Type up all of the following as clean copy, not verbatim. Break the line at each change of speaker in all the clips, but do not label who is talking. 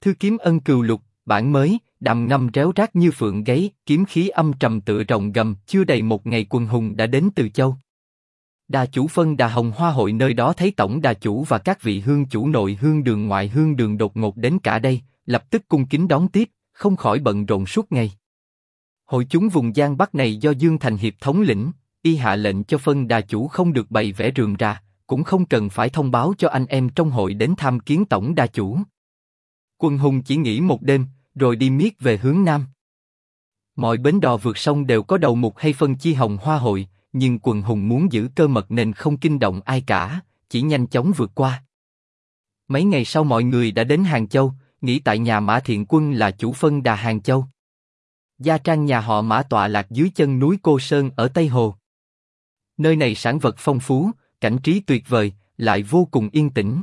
Thư kiếm ân cừu lục, bản mới, đàm ngâm réo rát như phượng gáy, kiếm khí âm trầm tựa rồng gầm. Chưa đầy một ngày quần hùng đã đến Từ Châu. Đà chủ phân Đà Hồng Hoa hội nơi đó thấy tổng đà chủ và các vị hương chủ nội hương đường ngoại hương đường đột ngột đến cả đây, lập tức cung kính đón tiếp, không khỏi bận rộn suốt ngày. Hội chúng vùng Giang Bắc này do Dương Thành Hiệp thống lĩnh, y hạ lệnh cho phân đà chủ không được bày vẽ rườm rà, cũng không cần phải thông báo cho anh em trong hội đến tham kiến tổng đà chủ. Quần hùng chỉ nghỉ một đêm, rồi đi miết về hướng Nam. Mọi bến đò vượt sông đều có đầu mục hay phân chi Hồng Hoa hội, nhưng quần hùng muốn giữ cơ mật nên không kinh động ai cả, chỉ nhanh chóng vượt qua. Mấy ngày sau mọi người đã đến Hàng Châu, nghỉ tại nhà Mã Thiện Quân là chủ phân đà Hàng Châu. Gia trang nhà họ Mã tọa lạc dưới chân núi Cô Sơn ở Tây Hồ. Nơi này sản vật phong phú, cảnh trí tuyệt vời, lại vô cùng yên tĩnh.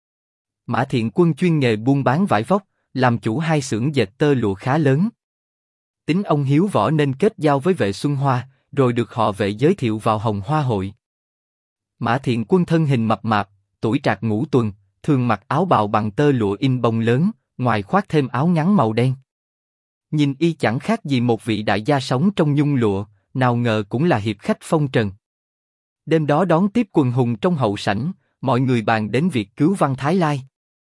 Mã Thiện Quân chuyên nghề buôn bán vải vóc, làm chủ hai xưởng dệt tơ lụa khá lớn. Tính ông hiếu võ nên kết giao với Vệ Xuân Hoa, rồi được họ Vệ giới thiệu vào Hồng Hoa hội. Mã Thiện Quân thân hình mập mạp, tuổi trạc ngũ tuần, thường mặc áo bào bằng tơ lụa in bông lớn, ngoài khoác thêm áo ngắn màu đen. Nhìn y chẳng khác gì một vị đại gia sống trong nhung lụa, nào ngờ cũng là hiệp khách phong trần. Đêm đó đón tiếp quần hùng trong hậu sảnh, mọi người bàn đến việc cứu Văn Thái Lai.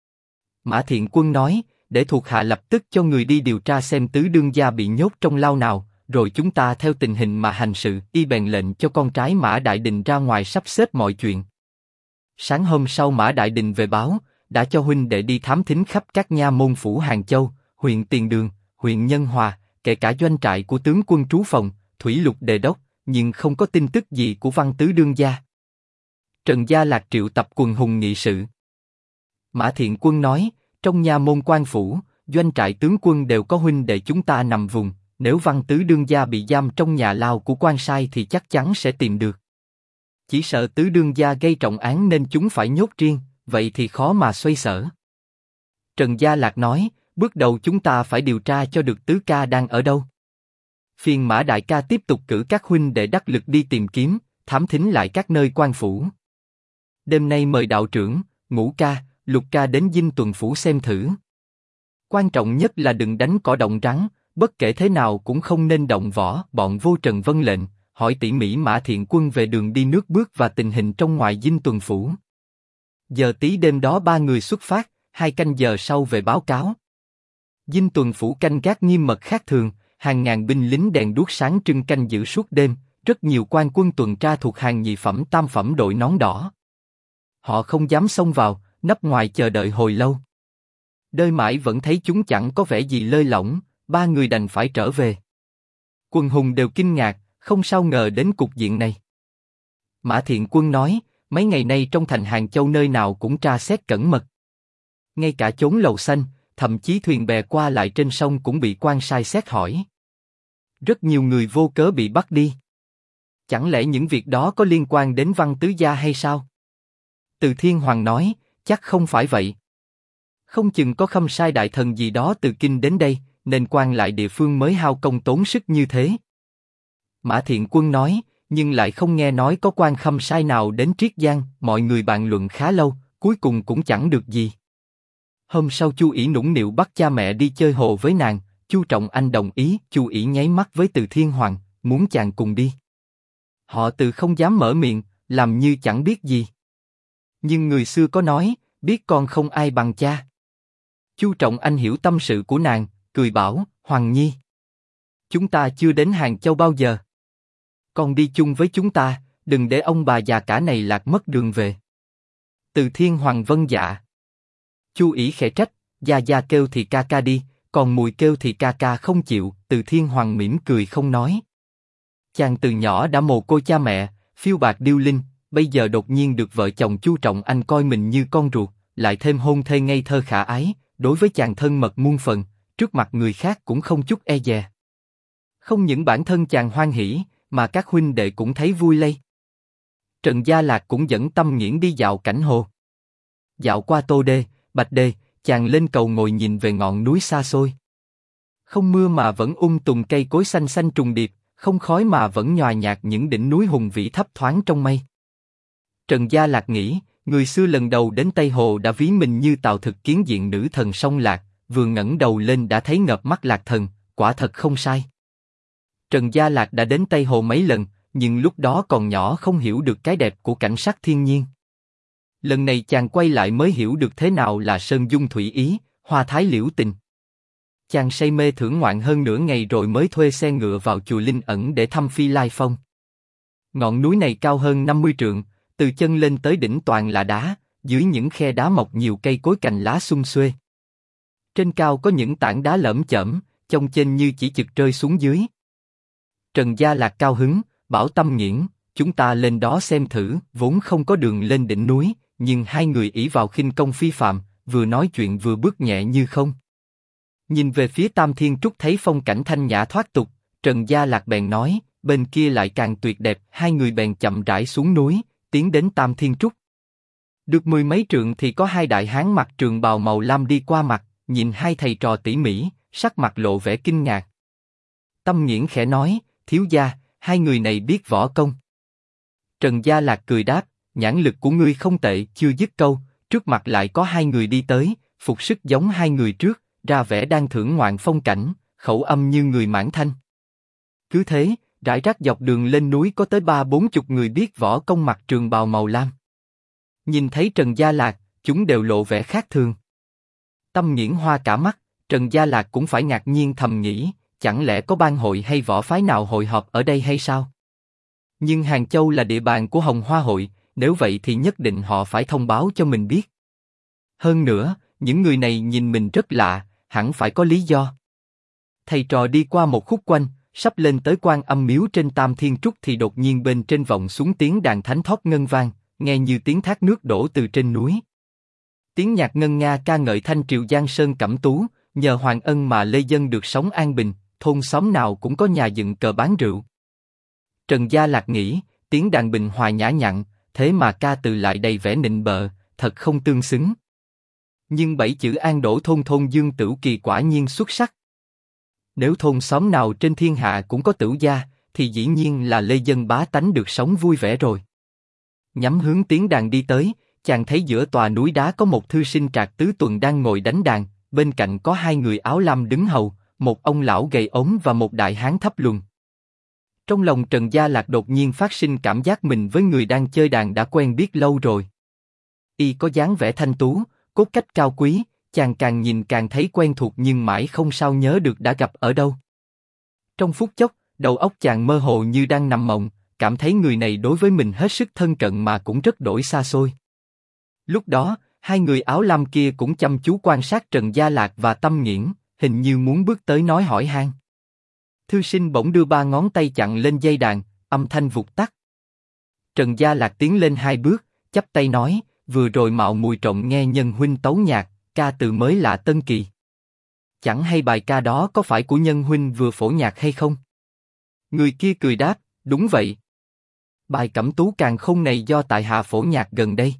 Mã Thiện Quân nói, để thuộc hạ lập tức cho người đi điều tra xem tứ đương gia bị nhốt trong lao nào, rồi chúng ta theo tình hình mà hành sự. Y bèn lệnh cho con trai Mã Đại Đình ra ngoài sắp xếp mọi chuyện. Sáng hôm sau Mã Đại Đình về báo, đã cho huynh đệ đi thám thính khắp các nha môn phủ Hàng Châu, huyện Tiền Đường, huyện Nhân Hòa, kể cả doanh trại của tướng quân trú phòng, thủy lục đề đốc, nhưng không có tin tức gì của Văn tứ đương gia. Trần Gia Lạc triệu tập quần hùng nghị sự. Mã Thiện Quân nói, trong nha môn quan phủ, doanh trại tướng quân đều có huynh đệ chúng ta nằm vùng, nếu Văn tứ đương gia bị giam trong nhà lao của quan sai thì chắc chắn sẽ tìm được. Chỉ sợ tứ đương gia gây trọng án nên chúng phải nhốt riêng, vậy thì khó mà xoay sở. Trần Gia Lạc nói, bước đầu chúng ta phải điều tra cho được tứ ca đang ở đâu. Phiền Mã đại ca tiếp tục cử các huynh đệ đắc lực đi tìm kiếm, thám thính lại các nơi quan phủ. Đêm nay mời đạo trưởng, Ngũ ca, Lục ca đến Dinh Tuần phủ xem thử. Quan trọng nhất là đừng đánh cỏ động rắn, bất kể thế nào cũng không nên động võ. Bọn Vô Trần vâng lệnh, hỏi tỉ mỉ Mã Thiện Quân về đường đi nước bước và tình hình trong ngoài Dinh Tuần phủ. Giờ tí đêm đó ba người xuất phát, 2 canh giờ sau về báo cáo. Dinh Tuần phủ canh gác nghiêm mật khác thường, hàng ngàn binh lính đèn đuốc sáng trưng canh giữ suốt đêm, rất nhiều quan quân tuần tra thuộc hàng nhị phẩm tam phẩm đội nón đỏ. Họ không dám xông vào, nấp ngoài chờ đợi hồi lâu. Đợi mãi vẫn thấy chúng chẳng có vẻ gì lơi lỏng, ba người đành phải trở về. Quần hùng đều kinh ngạc, không sao ngờ đến cục diện này. Mã Thiện Quân nói, mấy ngày nay trong thành Hàng Châu nơi nào cũng tra xét cẩn mật. Ngay cả chốn lầu xanh, thậm chí thuyền bè qua lại trên sông cũng bị quan sai xét hỏi. Rất nhiều người vô cớ bị bắt đi. Chẳng lẽ những việc đó có liên quan đến Văn tứ gia hay sao? Từ Thiên Hoàng nói, chắc không phải vậy. Không chừng có khâm sai đại thần gì đó từ kinh đến đây, nên quan lại địa phương mới hao công tốn sức như thế. Mã Thiện Quân nói, nhưng lại không nghe nói có quan khâm sai nào đến Triết Giang. Mọi người bàn luận khá lâu, cuối cùng cũng chẳng được gì. Hôm sau Chu ỷ nũng nịu bắt cha mẹ đi chơi hồ với nàng. Chu Trọng Anh đồng ý. Chu ỷ nháy mắt với Từ Thiên Hoàng, muốn chàng cùng đi. Họ Từ không dám mở miệng, làm như chẳng biết gì. Nhưng người xưa có nói, biết con không ai bằng cha. Chu Trọng Anh hiểu tâm sự của nàng, cười bảo, Hoàng Nhi, chúng ta chưa đến Hàng Châu bao giờ. Con đi chung với chúng ta, đừng để ông bà già cả này lạc mất đường về. Từ Thiên Hoàng vâng dạ. Chu ỷ khẽ trách, gia gia kêu thì ca ca đi, còn mùi kêu thì ca ca không chịu. Từ Thiên Hoàng mỉm cười không nói. Chàng từ nhỏ đã mồ côi cha mẹ, phiêu bạt điêu linh, bây giờ đột nhiên được vợ chồng Chu Trọng Anh coi mình như con ruột, lại thêm hôn thê ngây thơ khả ái, đối với chàng thân mật muôn phần, trước mặt người khác cũng không chút e dè. Không những bản thân chàng hoan hỉ, mà các huynh đệ cũng thấy vui lây. Trần Gia Lạc cũng dẫn Tâm Nghiễn đi dạo cảnh hồ. Dạo qua Tô Đê, Bạch Đê, chàng lên cầu ngồi nhìn về ngọn núi xa xôi. Không mưa mà vẫn tùng cây cối xanh xanh trùng điệp, không khói mà vẫn nhòa nhạt những đỉnh núi hùng vĩ thấp thoáng trong mây. Trần Gia Lạc nghĩ, người xưa lần đầu đến Tây Hồ đã ví mình như Tào Thực kiến diện nữ thần sông Lạc, vừa ngẩng đầu lên đã thấy ngợp mắt Lạc Thần, quả thật không sai. Trần Gia Lạc đã đến Tây Hồ mấy lần, nhưng lúc đó còn nhỏ không hiểu được cái đẹp của cảnh sắc thiên nhiên. Lần này chàng quay lại mới hiểu được thế nào là sơn dung thủy ý, hoa thái liễu tình. Chàng say mê thưởng ngoạn hơn nửa ngày rồi mới thuê xe ngựa vào chùa Linh Ẩn để thăm Phi Lai Phong. Ngọn núi này cao hơn 50 trượng, từ chân lên tới đỉnh toàn là đá, dưới những khe đá mọc nhiều cây cối cành lá sum xuê. Trên cao có những tảng đá lởm chởm, chông chênh như chỉ chực rơi xuống dưới. Trần Gia Lạc cao hứng, bảo Tâm Nghiễn, chúng ta lên đó xem thử. Vốn không có đường lên đỉnh núi, nhưng hai người ỷ vào khinh công phi phàm, vừa nói chuyện vừa bước nhẹ như không. Nhìn về phía Tam Thiên Trúc thấy phong cảnh thanh nhã thoát tục, Trần Gia Lạc bèn nói, bên kia lại càng tuyệt đẹp. Hai người bèn chậm rãi xuống núi, tiến đến Tam Thiên Trúc. Được 10 mấy trượng thì có hai đại hán mặc trường bào màu lam đi qua mặt, nhìn hai thầy trò tỉ mỉ, sắc mặt lộ vẻ kinh ngạc. Tâm Nghiễn khẽ nói, thiếu gia, hai người này biết võ công. Trần Gia Lạc cười đáp, nhãn lực của ngươi không tệ. Chưa dứt câu, trước mặt lại có hai người đi tới, phục sức giống hai người trước, ra vẻ đang thưởng ngoạn phong cảnh, khẩu âm như người Mãn Thanh. Cứ thế, rải rác dọc đường lên núi có tới 30-40 người biết võ công mặc trường bào màu lam. Nhìn thấy Trần Gia Lạc, chúng đều lộ vẻ khác thường. Tâm Nghiễn hoa cả mắt, Trần Gia Lạc cũng phải ngạc nhiên thầm nghĩ, chẳng lẽ có bang hội hay võ phái nào hội họp ở đây hay sao? Nhưng Hàng Châu là địa bàn của Hồng Hoa hội, nếu vậy thì nhất định họ phải thông báo cho mình biết. Hơn nữa, những người này nhìn mình rất lạ, hẳn phải có lý do. Thầy trò đi qua một khúc quanh, sắp lên tới Quan Âm miếu trên Tam Thiên Trúc thì đột nhiên bên trên vọng xuống tiếng đàn thánh thót ngân vang, nghe như tiếng thác nước đổ từ trên núi. Tiếng nhạc ngân nga ca ngợi thanh triều Giang Sơn Cẩm Tú, nhờ Hoàng Ân mà lê dân được sống an bình, thôn xóm nào cũng có nhà dựng cờ bán rượu. Trần Gia Lạc nghĩ, tiếng đàn bình hòa nhã nhặn, thế mà ca từ lại đầy vẻ nịnh bợ, thật không tương xứng. Nhưng 7 chữ an đổ thôn thôn Dương Tửu Kỳ quả nhiên xuất sắc. Nếu thôn xóm nào trên thiên hạ cũng có tửu gia, thì dĩ nhiên là lê dân bá tánh được sống vui vẻ rồi. Nhắm hướng tiếng đàn đi tới, chàng thấy giữa tòa núi đá có một thư sinh Trạc Tứ Tuần đang ngồi đánh đàn, bên cạnh có hai người áo lam đứng hầu, một ông lão gầy ốm và một đại hán thấp lùn. Trong lòng Trần Gia Lạc đột nhiên phát sinh cảm giác mình với người đang chơi đàn đã quen biết lâu rồi. Y có dáng vẻ thanh tú, cốt cách cao quý, chàng càng nhìn càng thấy quen thuộc nhưng mãi không sao nhớ được đã gặp ở đâu. Trong phút chốc, đầu óc chàng mơ hồ như đang nằm mộng, cảm thấy người này đối với mình hết sức thân cận mà cũng rất đổi xa xôi. Lúc đó, hai người áo lam kia cũng chăm chú quan sát Trần Gia Lạc và Tâm Nghiễn, hình như muốn bước tới nói hỏi han. Thư sinh bỗng đưa 3 ngón tay chặn lên dây đàn, âm thanh vụt tắt. Trần Gia Lạc tiến lên 2 bước, chắp tay nói, vừa rồi mạo muội trộm nghe Nhân huynh tấu nhạc, ca từ mới lạ tân kỳ. Chẳng hay bài ca đó có phải của Nhân huynh vừa phổ nhạc hay không? Người kia cười đáp, đúng vậy. Bài Cẩm Tú Càn Khôn này do tại hạ phổ nhạc gần đây.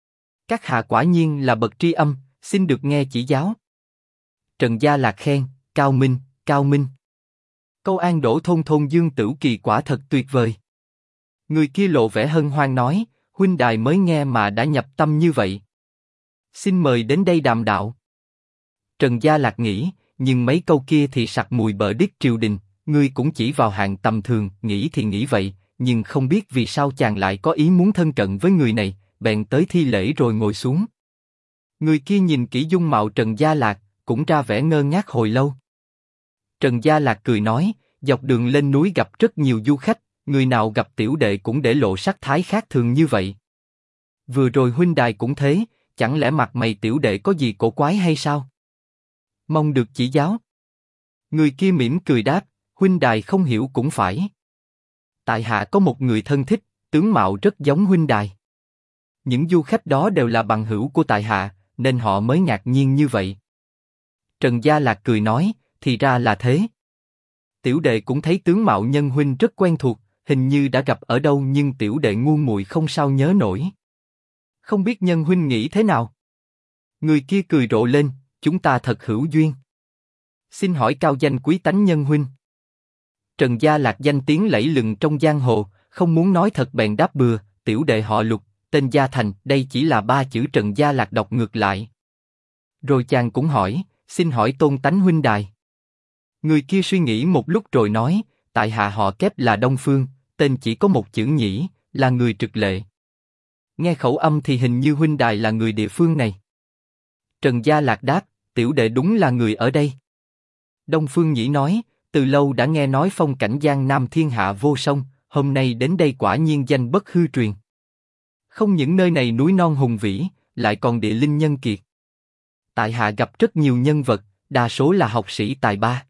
Các hạ quả nhiên là bậc tri âm, xin được nghe chỉ giáo. Trần Gia Lạc khen, cao minh, cao minh. Câu an đổ thôn thôn Dương Tửu Kỳ quả thật tuyệt vời. Người kia lộ vẻ hân hoan nói, huynh đài mới nghe mà đã nhập tâm như vậy. Xin mời đến đây đàm đạo. Trần Gia Lạc nghĩ, nhưng mấy câu kia thì sặc mùi bợ đít triều đình, ngươi cũng chỉ vào hạng tầm thường, nghĩ thì nghĩ vậy, nhưng không biết vì sao chàng lại có ý muốn thân cận với người này, bèn tới thi lễ rồi ngồi xuống. Người kia nhìn kỹ dung mạo Trần Gia Lạc, cũng ra vẻ ngơ ngác hồi lâu. Trần Gia Lạc cười nói, dọc đường lên núi gặp rất nhiều du khách, người nào gặp tiểu đệ cũng để lộ sắc thái khác thường như vậy. Vừa rồi huynh đài cũng thế, chẳng lẽ mặt mày tiểu đệ có gì cổ quái hay sao? Mong được chỉ giáo. Người kia mỉm cười đáp, huynh đài không hiểu cũng phải. Tại hạ có một người thân thích, tướng mạo rất giống huynh đài. Những du khách đó đều là bằng hữu của tại hạ, nên họ mới ngạc nhiên như vậy. Trần Gia Lạc cười nói, thì ra là thế. Tiểu đệ cũng thấy tướng mạo Nhân huynh rất quen thuộc, hình như đã gặp ở đâu nhưng tiểu đệ ngu muội không sao nhớ nổi. Không biết Nhân huynh nghĩ thế nào? Người kia cười rộ lên, chúng ta thật hữu duyên. Xin hỏi cao danh quý tánh Nhân huynh. Trần Gia Lạc danh tiếng lẫy lừng trong giang hồ, không muốn nói thật bèn đáp bừa, tiểu đệ họ Lục, tên Gia Thành, đây chỉ là 3 chữ Trần Gia Lạc đọc ngược lại. Rồi chàng cũng hỏi, xin hỏi tôn tánh huynh đài. Người kia suy nghĩ một lúc rồi nói, tại hạ họ Kép là Đông Phương, tên chỉ có một chữ Nhĩ, là người Trực Lệ. Nghe khẩu âm thì hình như huynh đài là người địa phương này. Trần Gia Lạc đáp, tiểu đệ đúng là người ở đây. Đông Phương Nhĩ nói, từ lâu đã nghe nói phong cảnh Giang Nam thiên hạ vô song, hôm nay đến đây quả nhiên danh bất hư truyền. Không những nơi này núi non hùng vĩ, lại còn địa linh nhân kiệt. Tại hạ gặp rất nhiều nhân vật, đa số là học sĩ tài ba.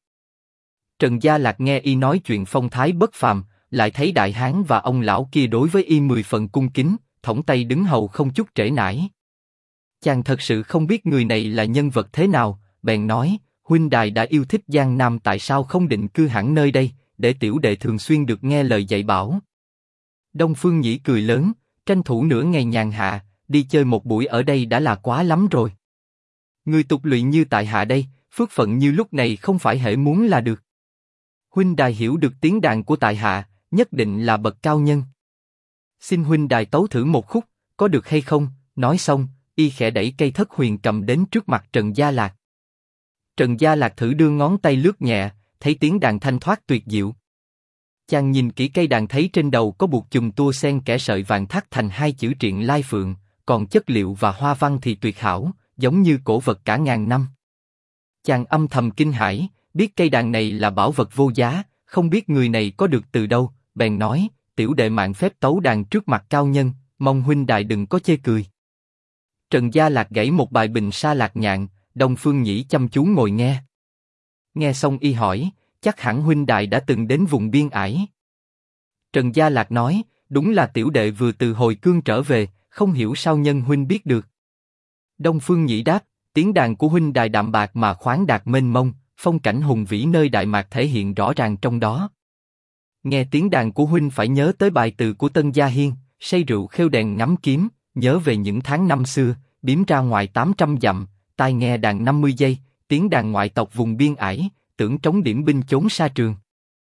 Trần Gia Lạc nghe y nói chuyện phong thái bất phàm, lại thấy đại hán và ông lão kia đối với y 10 phần cung kính, thõng tay đứng hầu không chút trễ nải. Chàng thật sự không biết người này là nhân vật thế nào, bèn nói, huynh đài đã yêu thích Giang Nam tại sao không định cư hẳn nơi đây, để tiểu đệ thường xuyên được nghe lời dạy bảo. Đông Phương Nhĩ cười lớn, tranh thủ nửa ngày nhàn hạ, đi chơi một buổi ở đây đã là quá lắm rồi. Người tục lụy như tại hạ đây, phước phận như lúc này không phải hễ muốn là được. Huynh đài hiểu được tiếng đàn của tại hạ, nhất định là bậc cao nhân. Xin huynh đài tấu thử một khúc, có được hay không? Nói xong, y khẽ đẩy cây thất huyền cầm đến trước mặt Trần Gia Lạc. Trần Gia Lạc thử đưa ngón tay lướt nhẹ, thấy tiếng đàn thanh thoát tuyệt diệu. Chàng nhìn kỹ cây đàn thấy trên đầu có buộc chùm tua sen kẻ sợi vàng thắt thành hai chữ Triện Lai Phượng, còn chất liệu và hoa văn thì tuyệt hảo, giống như cổ vật cả ngàn năm. Chàng âm thầm kinh hãi, biết cây đàn này là bảo vật vô giá, không biết người này có được từ đâu, bèn nói, tiểu đệ mạn phép tấu đàn trước mặt cao nhân, mong huynh đài đừng có chê cười. Trần Gia Lạc gảy một bài Bình Sa Lạc Nhạn, Đông Phương Nhĩ chăm chú ngồi nghe. Nghe xong y hỏi, chắc hẳn huynh đài đã từng đến vùng biên ải. Trần Gia Lạc nói, đúng là tiểu đệ vừa từ hồi cương trở về, không hiểu sao nhân huynh biết được. Đông Phương Nhĩ đáp, tiếng đàn của huynh đài đạm bạc mà khoáng đạt mênh mông, phong cảnh hùng vĩ nơi Đại Mạc thể hiện rõ ràng trong đó. Nghe tiếng đàn của huynh phải nhớ tới bài từ của Tân Gia Hiên, say rượu khêu đèn ngắm kiếm, nhớ về những tháng năm xưa, biếm ra ngoài 800 dặm, tai nghe đàn 50 giây, tiếng đàn ngoại tộc vùng biên ải, tưởng trống điểm binh chốn xa trường.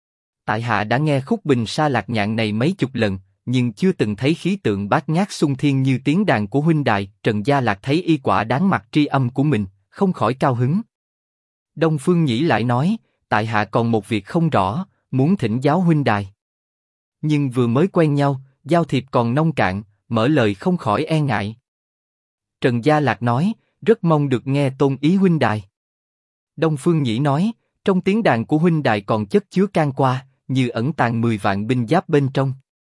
Tại hạ đã nghe khúc Bình Sa Lạc Nhạn này mấy chục lần, nhưng chưa từng thấy khí tượng bát ngát sung thiên như tiếng đàn của huynh đài. Trần Gia Lạc thấy y quả đáng mặc tri âm của mình, không khỏi cao hứng. Đông Phương Nhĩ lại nói, tại hạ còn một việc không rõ, muốn thỉnh giáo huynh đài. Nhưng vừa mới quen nhau, giao thiệp còn nông cạn, mở lời không khỏi e ngại. Trần Gia Lạc nói, rất mong được nghe tôn ý huynh đài. Đông Phương Nhĩ nói, trong tiếng đàn của huynh đài còn chất chứa can qua, như ẩn tàng 10 vạn binh giáp bên trong.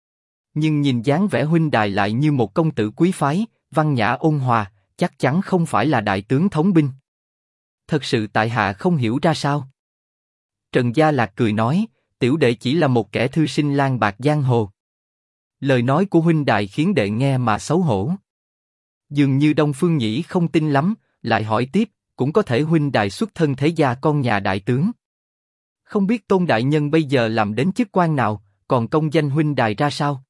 Nhưng nhìn dáng vẻ huynh đài lại như một công tử quý phái, văn nhã ôn hòa, chắc chắn không phải là đại tướng thống binh. Thật sự tại hạ không hiểu ra sao. Trần Gia Lạc cười nói, tiểu đệ chỉ là một kẻ thư sinh lang bạc giang hồ. Lời nói của huynh đài khiến đệ nghe mà xấu hổ. Dường như Đông Phương Nhĩ không tin lắm, lại hỏi tiếp, cũng có thể huynh đài xuất thân thế gia con nhà đại tướng. Không biết tôn đại nhân bây giờ làm đến chức quan nào, còn công danh huynh đài ra sao?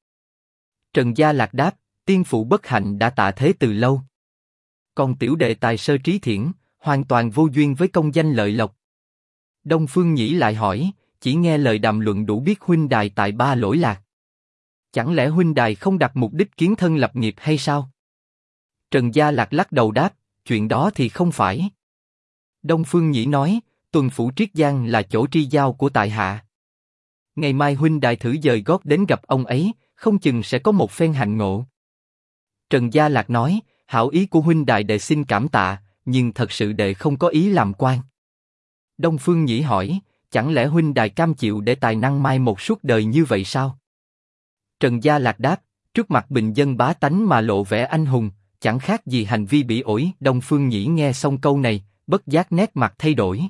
Trần Gia Lạc đáp, tiên phụ bất hạnh đã tạ thế từ lâu. Còn tiểu đệ tài sơ trí thiển, hoàn toàn vô duyên với công danh lợi lộc. Đông Phương Nhĩ lại hỏi, chỉ nghe lời đàm luận đủ biết huynh đài tài ba lỗi lạc. Chẳng lẽ huynh đài không đặt mục đích kiến thân lập nghiệp hay sao? Trần Gia Lạc lắc đầu đáp, chuyện đó thì không phải. Đông Phương Nhĩ nói, tuần phủ Triết Giang là chỗ tri giao của tại hạ. Ngày mai huynh đài thử dời gót đến gặp ông ấy, không chừng sẽ có một phen hạnh ngộ. Trần Gia Lạc nói, hảo ý của huynh đài đệ xin cảm tạ, nhưng thật sự đệ không có ý làm quan. Đông Phương Nhĩ hỏi, chẳng lẽ huynh đài cam chịu để tài năng mai một suốt đời như vậy sao? Trần Gia Lạc đáp, trước mặt bình dân bá tánh mà lộ vẻ anh hùng, chẳng khác gì hành vi bỉ ổi. Đông Phương Nhĩ nghe xong câu này, bất giác nét mặt thay đổi.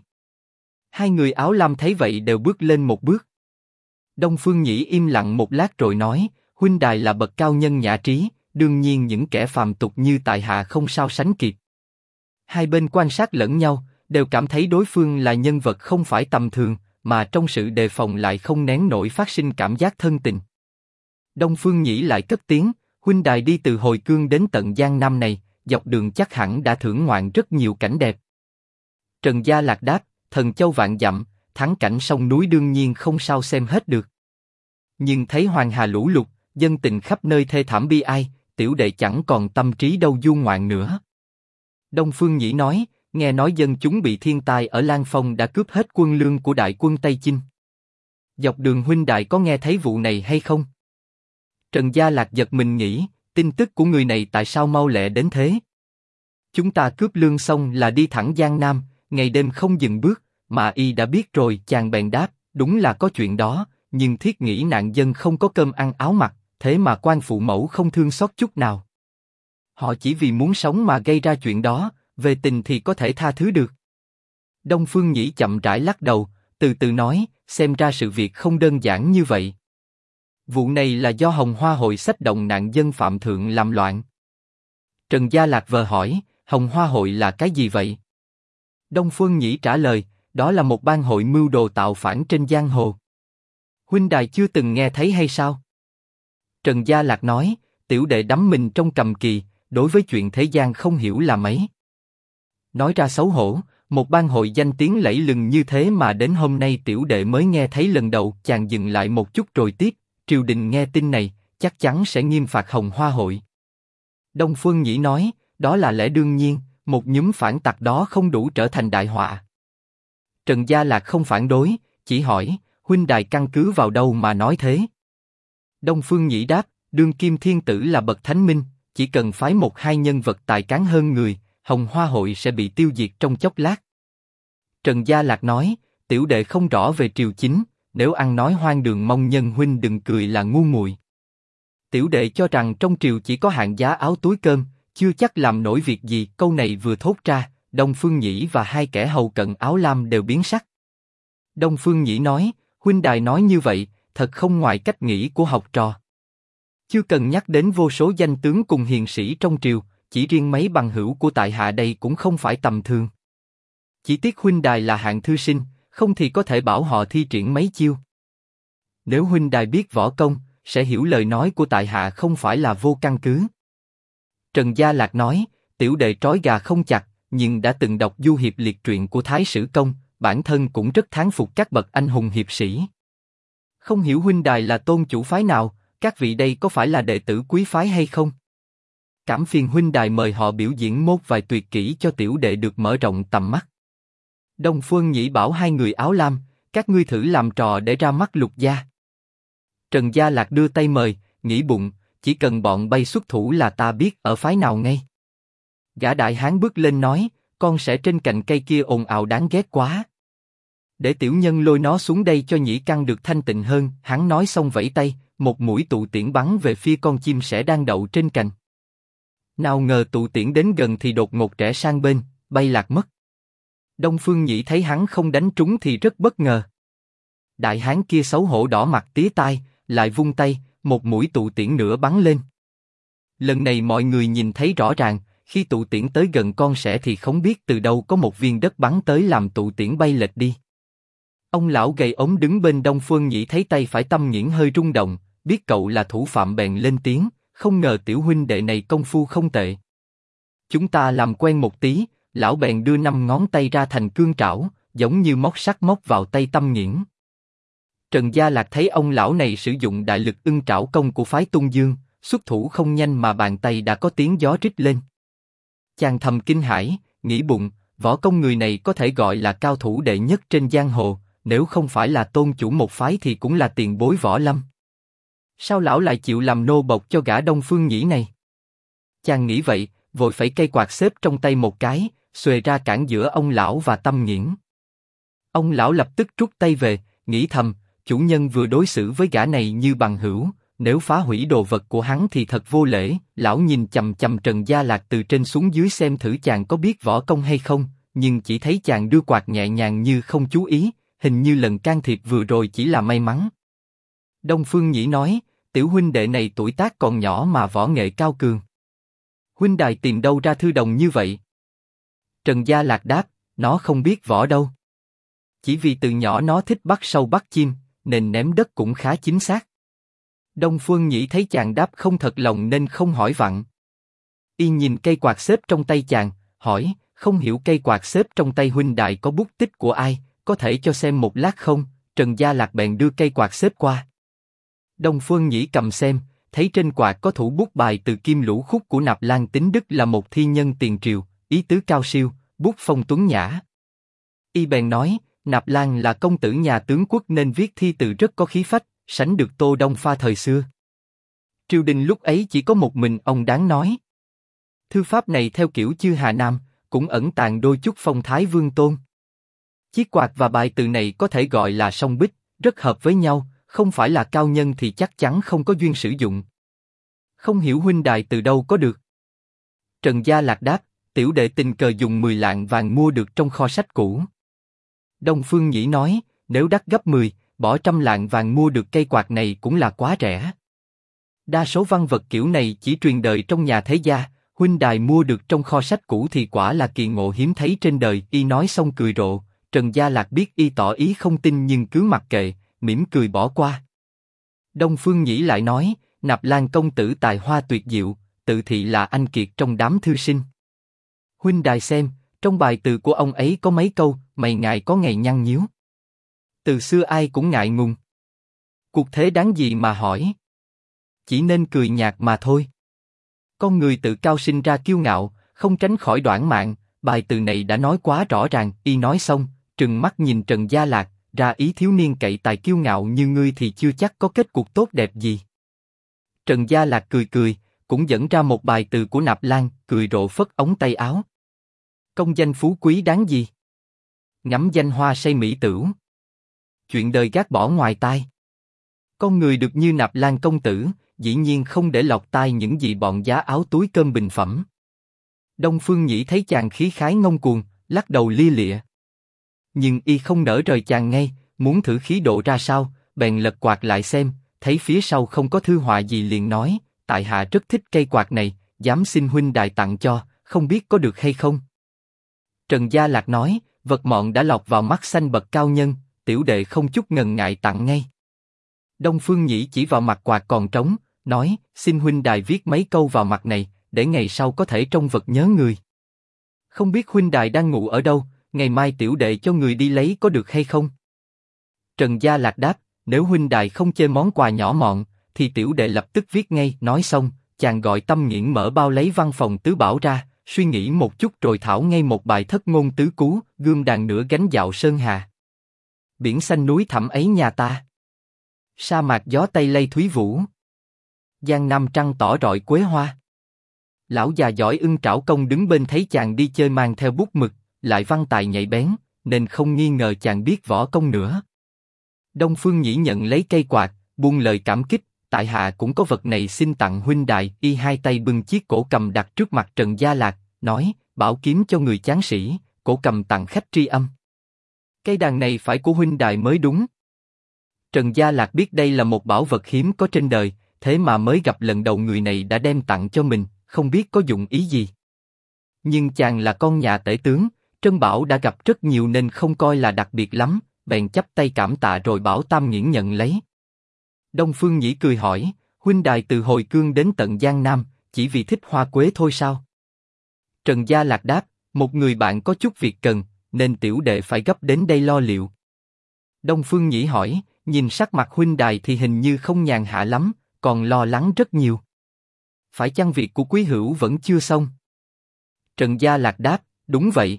Hai người áo lam thấy vậy đều bước lên một bước. Đông Phương Nhĩ im lặng một lát rồi nói, huynh đài là bậc cao nhân nhã trí, đương nhiên những kẻ phàm tục như tại hạ không sao sánh kịp. Hai bên quan sát lẫn nhau, đều cảm thấy đối phương là nhân vật không phải tầm thường, mà trong sự đề phòng lại không nén nổi phát sinh cảm giác thân tình. Đông Phương Nhĩ lại cất tiếng, huynh đài đi từ hồi cương đến tận Giang Nam này, dọc đường chắc hẳn đã thưởng ngoạn rất nhiều cảnh đẹp. Trần Gia Lạc đáp, thần châu vạn dặm, thắng cảnh sông núi đương nhiên không sao xem hết được. Nhưng thấy hoàng hà lũ lụt, dân tình khắp nơi thê thảm bi ai, tiểu đệ chẳng còn tâm trí đâu du ngoạn nữa. Đông Phương Nhĩ nói, nghe nói dân chúng bị thiên tai ở Lan Phong đã cướp hết quân lương của đại quân Tây Chinh. Dọc đường huynh đài có nghe thấy vụ này hay không? Trần Gia Lạc giật mình nghĩ, tin tức của người này tại sao mau lẹ đến thế? Chúng ta cướp lương xong là đi thẳng Giang Nam, ngày đêm không dừng bước, mà y đã biết rồi. Chàng bèn đáp, đúng là có chuyện đó, nhưng thiết nghĩ nạn dân không có cơm ăn áo mặc, thế mà quan phụ mẫu không thương xót chút nào. Họ chỉ vì muốn sống mà gây ra chuyện đó, về tình thì có thể tha thứ được. Đông Phương Nhĩ chậm rãi lắc đầu, từ từ nói, xem ra sự việc không đơn giản như vậy. Vụ này là do Hồng Hoa hội xách động nạn dân phạm thượng làm loạn. Trần Gia Lạc vờ hỏi, Hồng Hoa hội là cái gì vậy? Đông Phương Nhĩ trả lời, đó là một bang hội mưu đồ tạo phản trên giang hồ. Huynh đài chưa từng nghe thấy hay sao? Trần Gia Lạc nói, tiểu đệ đắm mình trong cầm kỳ, đối với chuyện thế gian không hiểu là mấy. Nói ra xấu hổ, một bang hội danh tiếng lẫy lừng như thế mà đến hôm nay tiểu đệ mới nghe thấy lần đầu. Chàng dừng lại một chút rồi tiếp, triều đình nghe tin này, chắc chắn sẽ nghiêm phạt Hồng Hoa hội. Đông Phương Nhĩ nói, đó là lẽ đương nhiên, một nhóm phản tặc đó không đủ trở thành đại họa. Trần Gia Lạc không phản đối, chỉ hỏi, huynh đài căn cứ vào đâu mà nói thế? Đông Phương Nhĩ đáp, đương kim thiên tử là bậc thánh minh, chỉ cần phái một hai nhân vật tài cán hơn người, Hồng Hoa hội sẽ bị tiêu diệt trong chốc lát. Trần Gia Lạc nói, tiểu đệ không rõ về triều chính, nếu ăn nói hoang đường mong nhân huynh đừng cười là ngu muội. Tiểu đệ cho rằng trong triều chỉ có hạng giá áo túi cơm, chưa chắc làm nổi việc gì. Câu này vừa thốt ra, Đông Phương Nhĩ và hai kẻ hầu cận áo lam đều biến sắc. Đông Phương Nhĩ nói, huynh đài nói như vậy, thật không ngoài cách nghĩ của học trò. Chưa cần nhắc đến vô số danh tướng cùng hiền sĩ trong triều, chỉ riêng mấy bằng hữu của tại hạ đây cũng không phải tầm thường. Chỉ tiếc huynh đài là hạng thư sinh, không thì có thể bảo họ thi triển mấy chiêu. Nếu huynh đài biết võ công, sẽ hiểu lời nói của tại hạ không phải là vô căn cứ. Trần Gia Lạc nói, tiểu đệ trói gà không chặt, nhưng đã từng đọc du hiệp liệt truyện của Thái Sử Công, bản thân cũng rất thán phục các bậc anh hùng hiệp sĩ. Không hiểu huynh đài là tôn chủ phái nào, các vị đây có phải là đệ tử quý phái hay không? Cảm phiền huynh đài mời họ biểu diễn một vài tuyệt kỹ cho tiểu đệ được mở rộng tầm mắt. Đông Phương Nhĩ bảo hai người áo lam, các ngươi thử làm trò để ra mắt Lục gia. Trần Gia Lạc đưa tay mời, nghĩ bụng, chỉ cần bọn bay xuất thủ là ta biết ở phái nào ngay. Gã đại hán bước lên nói, con sẽ trên cành cây kia ồn ào đáng ghét quá. Để tiểu nhân lôi nó xuống đây cho nhĩ căn được thanh tịnh hơn. Hắn nói xong vẫy tay, một mũi tụ tiễn bắn về phía con chim sẻ đang đậu trên cành. Nào ngờ tụ tiễn đến gần thì đột ngột rẽ sang bên, bay lạc mất. Đông Phương Nhĩ thấy hắn không đánh trúng thì rất bất ngờ. Đại hán kia xấu hổ đỏ mặt tía tai, lại vung tay, một mũi tụ tiễn nữa bắn lên. Lần này mọi người nhìn thấy rõ ràng, khi tụ tiễn tới gần con sẻ thì không biết từ đâu có một viên đất bắn tới làm tụ tiễn bay lệch đi. Ông lão gầy ốm đứng bên Đông Phương Nhĩ thấy tay phải Tâm Nghiễn hơi rung động, biết cậu là thủ phạm bèn lên tiếng, không ngờ tiểu huynh đệ này công phu không tệ. Chúng ta làm quen một tí. Lão bèn đưa 5 ngón tay ra thành cương trảo, giống như móc sắt móc vào tay Tâm Nghiễn. Trần Gia Lạc thấy ông lão này sử dụng đại lực ưng trảo công của phái Tung Dương, xuất thủ không nhanh mà bàn tay đã có tiếng gió rít lên. Chàng thầm kinh hãi, nghĩ bụng, võ công người này có thể gọi là cao thủ đệ nhất trên giang hồ, nếu không phải là tôn chủ một phái thì cũng là tiền bối võ lâm. Sao lão lại chịu làm nô bộc cho gã Đông Phương Nhĩ này? Chàng nghĩ vậy, vội phẩy cây quạt xếp trong tay một cái, xuề ra cản giữa ông lão và Tâm Nghiễn. Ông lão lập tức rút tay về, nghĩ thầm, chủ nhân vừa đối xử với gã này như bằng hữu, nếu phá hủy đồ vật của hắn thì thật vô lễ. Lão nhìn chằm chằm Trần Gia Lạc từ trên xuống dưới xem thử chàng có biết võ công hay không, nhưng chỉ thấy chàng đưa quạt nhẹ nhàng như không chú ý, hình như lần can thiệp vừa rồi chỉ là may mắn. Đông Phương Nhĩ nói, tiểu huynh đệ này tuổi tác còn nhỏ mà võ nghệ cao cường. Huynh đài tìm đâu ra thư đồng như vậy? Trần Gia Lạc đáp, nó không biết võ đâu. Chỉ vì từ nhỏ nó thích bắt sâu bắt chim, nên ném đất cũng khá chính xác. Đông Phương Nhĩ thấy chàng đáp không thật lòng nên không hỏi vặn. Y nhìn cây quạt xếp trong tay chàng, hỏi, không hiểu cây quạt xếp trong tay huynh đài có bút tích của ai, có thể cho xem một lát không? Trần Gia Lạc bèn đưa cây quạt xếp qua. Đông Phương Nhĩ cầm xem, thấy trên quạt có thủ bút bài từ Kim Lũ Khúc của Nạp Lan Tính Đức là một thi nhân tiền triều, ý tứ cao siêu, bút phong tuấn nhã. Y bèn nói, Nạp Lan là công tử nhà tướng quốc nên viết thi từ rất có khí phách, sánh được Tô Đông Pha thời xưa. Triều đình lúc ấy chỉ có một mình ông đáng nói. Thư pháp này theo kiểu chư Hà Nam, cũng ẩn tàng đôi chút phong thái vương tôn. Chiếc quạt và bài từ này có thể gọi là song bích, rất hợp với nhau, không phải là cao nhân thì chắc chắn không có duyên sử dụng. Không hiểu huynh đài từ đâu có được. Trần Gia Lạc đáp, tiểu đệ tình cờ dùng 10 lạng vàng mua được trong kho sách cũ. Đông Phương Nhĩ nói, nếu đắt gấp 10, bỏ 100 lạng vàng mua được cây quạt này cũng là quá rẻ. Đa số văn vật kiểu này chỉ truyền đời trong nhà thế gia, huynh đài mua được trong kho sách cũ thì quả là kỳ ngộ hiếm thấy trên đời. Y nói xong cười rộ, Trần Gia Lạc biết y tỏ ý không tin nhưng cứ mặc kệ, mỉm cười bỏ qua. Đông Phương Nhĩ lại nói, Nạp Lan công tử tài hoa tuyệt diệu, tự thị là anh kiệt trong đám thư sinh. Huynh đài xem, trong bài từ của ông ấy có mấy câu, mày ngại có ngày nhăn nhíu. Từ xưa ai cũng ngại ngùng. Cuộc thế đáng gì mà hỏi. Chỉ nên cười nhạt mà thôi. Con người tự cao sinh ra kiêu ngạo, không tránh khỏi đoản mạng, bài từ này đã nói quá rõ ràng. Y nói xong, trừng mắt nhìn Trần Gia Lạc, ra ý thiếu niên cậy tài kiêu ngạo như ngươi thì chưa chắc có kết cục tốt đẹp gì. Trần Gia Lạc cười cười, cũng dẫn ra một bài từ của Nạp Lan, cười rộ phất ống tay áo. Công danh phú quý đáng gì? Ngắm danh hoa say mỹ tửu. Chuyện đời gác bỏ ngoài tai. Con người được như Nạp Lan công tử, dĩ nhiên không để lọt tai những gì bọn giá áo túi cơm bình phẩm. Đông Phương Nhĩ thấy chàng khí khái ngông cuồng, lắc đầu lia lịa. Nhưng y không nỡ rời chàng ngay, muốn thử khí độ ra sao, bèn lật quạt lại xem, thấy phía sau không có thư họa gì liền nói, tại hạ rất thích cây quạt này, dám xin huynh đài tặng cho, không biết có được hay không. Trần Gia Lạc nói, vật mọn đã lọt vào mắt xanh bậc cao nhân, tiểu đệ không chút ngần ngại tặng ngay. Đông Phương Nhĩ chỉ vào mặt quạt còn trống, nói, xin huynh đài viết mấy câu vào mặt này, để ngày sau có thể trông vật nhớ người. Không biết huynh đài đang ngủ ở đâu, ngày mai tiểu đệ cho người đi lấy có được hay không? Trần Gia Lạc đáp, nếu huynh đài không chê món quà nhỏ mọn, thì tiểu đệ lập tức viết ngay. Nói xong, chàng gọi Tâm Nghiễn mở bao lấy văn phòng tứ bảo ra, suy nghĩ một chút rồi thảo ngay một bài thất ngôn tứ cú, gươm đàn nửa gánh dạo sơn hà. Biển xanh núi thẳm ấy nhà ta. Sa mạc gió tây lây thúy vũ. Giang Nam trăng tỏ rọi quế hoa. Lão già giỏi ưng trảo công đứng bên thấy chàng đi chơi mang theo bút mực, lại văn tài nhạy bén, nên không nghi ngờ chàng biết võ công nữa. Đông Phương Nhĩ nhận lấy cây quạt, buông lời cảm kích, tại hạ cũng có vật này xin tặng huynh đài. Y hai tay bưng chiếc cổ cầm đặt trước mặt Trần Gia Lạc, nói, bảo kiếm cho người chán sĩ, cổ cầm tặng khách tri âm. Cây đàn này phải của huynh đài mới đúng. Trần Gia Lạc biết đây là một bảo vật hiếm có trên đời, thế mà mới gặp lần đầu người này đã đem tặng cho mình, không biết có dụng ý gì. Nhưng chàng là con nhà tể tướng, Trân Bảo đã gặp rất nhiều nên không coi là đặc biệt lắm, bèn chắp tay cảm tạ rồi bảo Tam Nghiễn nhận lấy. Đông Phương Nhĩ cười hỏi, huynh đài từ Hồi Cương đến tận Giang Nam, chỉ vì thích hoa quế thôi sao? Trần Gia Lạc đáp, một người bạn có chút việc cần, nên tiểu đệ phải gấp đến đây lo liệu. Đông Phương Nhĩ hỏi, nhìn sắc mặt huynh đài thì hình như không nhàn hạ lắm, còn lo lắng rất nhiều. Phải chăng việc của quý hữu vẫn chưa xong? Trần Gia Lạc đáp, đúng vậy.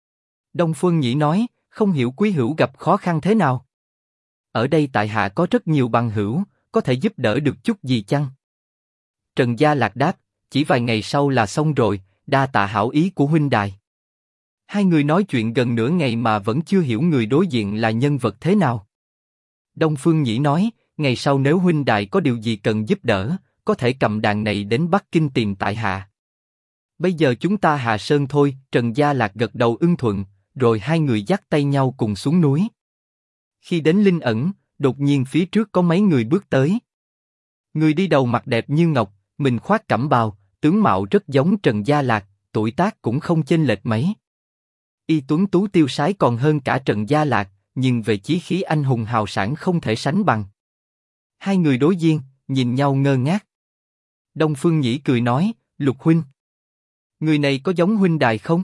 Đông Phương Nhĩ nói, không hiểu quý hữu gặp khó khăn thế nào? Ở đây tại hạ có rất nhiều bằng hữu, có thể giúp đỡ được chút gì chăng? Trần Gia Lạc đáp, chỉ vài ngày sau là xong rồi, đa tạ hảo ý của huynh đài. Hai người nói chuyện gần nửa ngày mà vẫn chưa hiểu người đối diện là nhân vật thế nào. Đông Phương Nhĩ nói, ngày sau nếu huynh đài có điều gì cần giúp đỡ, có thể cầm đàn này đến Bắc Kinh tìm tại hạ. Bây giờ chúng ta hạ sơn thôi. Trần Gia Lạc gật đầu ưng thuận, rồi hai người dắt tay nhau cùng xuống núi. Khi đến Linh Ẩn, đột nhiên phía trước có mấy người bước tới. Người đi đầu mặt đẹp như ngọc, mình khoác cẩm bào, tướng mạo rất giống Trần Gia Lạc, tuổi tác cũng không chênh lệch mấy. Y tuấn tú tiêu sái còn hơn cả Trần Gia Lạc, nhưng về chí khí anh hùng hào sảng không thể sánh bằng. Hai người đối diện, nhìn nhau ngơ ngác. Đông Phương Nhĩ cười nói, Lục huynh, người này có giống huynh đài không?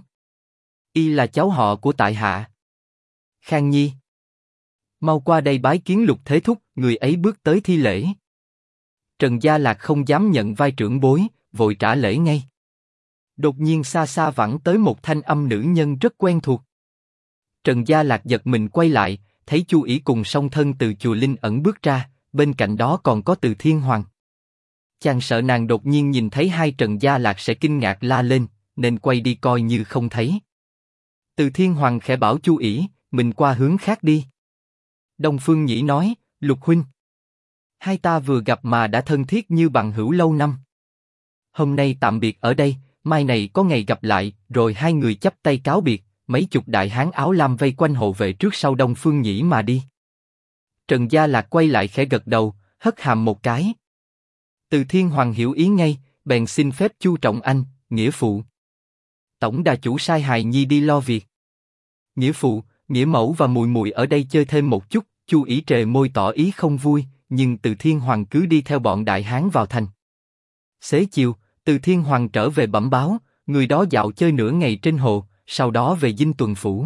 Y là cháu họ của tại hạ. Khang Nhi, mau qua đây bái kiến Lục thế thúc. Người ấy bước tới thi lễ. Trần Gia Lạc không dám nhận vai trưởng bối, vội trả lễ ngay. Đột nhiên xa xa vẳng tới một thanh âm nữ nhân rất quen thuộc. Trần Gia Lạc giật mình quay lại, thấy Chu Ỷ cùng song thân từ chùa Linh ẩn bước ra, bên cạnh đó còn có Từ Thiên Hoàng. Chàng sợ nàng đột nhiên nhìn thấy hai Trần Gia Lạc sẽ kinh ngạc la lên, nên quay đi coi như không thấy. Từ Thiên Hoàng khẽ bảo Chu Ỷ, mình qua hướng khác đi. Đông Phương Nhĩ nói, Lục huynh, hai ta vừa gặp mà đã thân thiết như bằng hữu lâu năm. Hôm nay tạm biệt ở đây, mai này có ngày gặp lại. Rồi hai người chắp tay cáo biệt, mấy chục đại hán áo lam vây quanh hộ vệ trước sau Đông Phương Nhĩ mà đi. Trần Gia Lạc quay lại khẽ gật đầu, hất hàm một cái. Từ Thiên Hoàng hiểu ý ngay, bèn xin phép Chu Trọng Anh, nghĩa phụ. Tổng đà chủ sai hài nhi đi lo việc. Nghĩa phụ, nghĩa mẫu và mùi mùi ở đây chơi thêm một chút. Chu Ỷ trề môi tỏ ý không vui, nhưng Từ Thiên Hoàng cứ đi theo bọn đại hán vào thành. Xế chiều, Từ Thiên Hoàng trở về bẩm báo, người đó dạo chơi nửa ngày trên hồ, sau đó về dinh tuần phủ.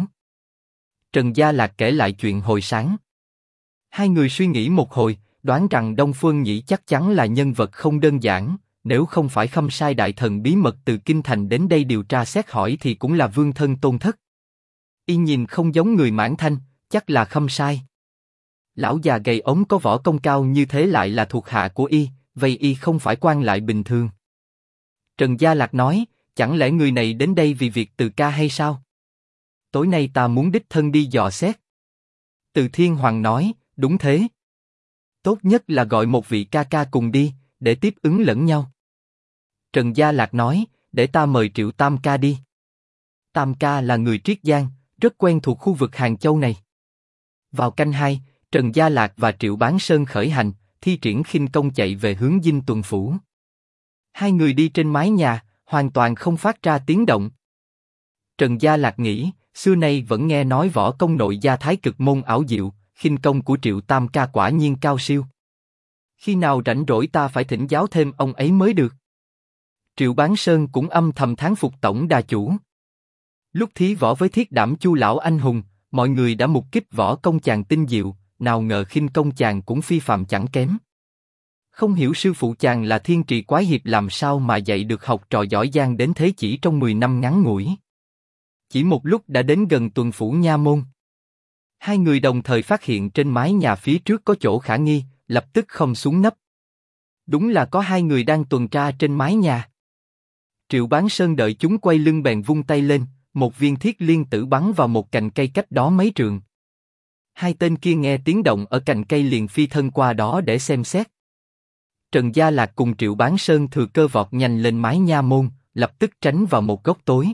Trần Gia Lạc kể lại chuyện hồi sáng. Hai người suy nghĩ một hồi, đoán rằng Đông Phương Nhĩ chắc chắn là nhân vật không đơn giản, nếu không phải Khâm Sai đại thần bí mật từ kinh thành đến đây điều tra xét hỏi thì cũng là vương thân tôn thất. Y nhìn không giống người Mãn Thanh, chắc là Khâm Sai. Lão già gầy ốm có võ công cao như thế lại là thuộc hạ của Y, vậy Y không phải quan lại bình thường. Trần Gia Lạc nói, chẳng lẽ người này đến đây vì việc Từ ca hay sao? Tối nay ta muốn đích thân đi dò xét. Từ Thiên Hoàng nói, đúng thế. Tốt nhất là gọi một vị ca ca cùng đi, để tiếp ứng lẫn nhau. Trần Gia Lạc nói, để ta mời Triệu Tam ca đi. Tam ca là người Triết Giang, rất quen thuộc khu vực Hàng Châu này. Vào canh 2, Trần Gia Lạc và Triệu Bán Sơn khởi hành, thi triển khinh công chạy về hướng dinh tuần phủ. Hai người đi trên mái nhà, hoàn toàn không phát ra tiếng động. Trần Gia Lạc nghĩ, xưa nay vẫn nghe nói võ công nội gia thái cực môn ảo diệu, khinh công của Triệu Tam ca quả nhiên cao siêu. Khi nào rảnh rỗi ta phải thỉnh giáo thêm ông ấy mới được. Triệu Bán Sơn cũng âm thầm thán phục tổng đà chủ. Lúc thí võ với Thiết Đảm Chu lão anh hùng, mọi người đã mục kích võ công chàng tinh diệu, nào ngờ khinh công chàng cũng phi phàm chẳng kém. Không hiểu sư phụ chàng là thiên trì quái hiệp làm sao mà dạy được học trò giỏi giang đến thế chỉ trong 10 năm ngắn ngủi. Chỉ một lúc đã đến gần tuần phủ nha môn. Hai người đồng thời phát hiện trên mái nhà phía trước có chỗ khả nghi, lập tức không xuống nấp. Đúng là có hai người đang tuần tra trên mái nhà. Triệu Bán Sơn đợi chúng quay lưng bèn vung tay lên, một viên thiết liên tử bắn vào một cành cây cách đó mấy trượng. Hai tên kia nghe tiếng động ở cành cây liền phi thân qua đó để xem xét. Trần Gia Lạc cùng Triệu Bán Sơn thừa cơ vọt nhanh lên mái nha môn, lập tức tránh vào một góc tối.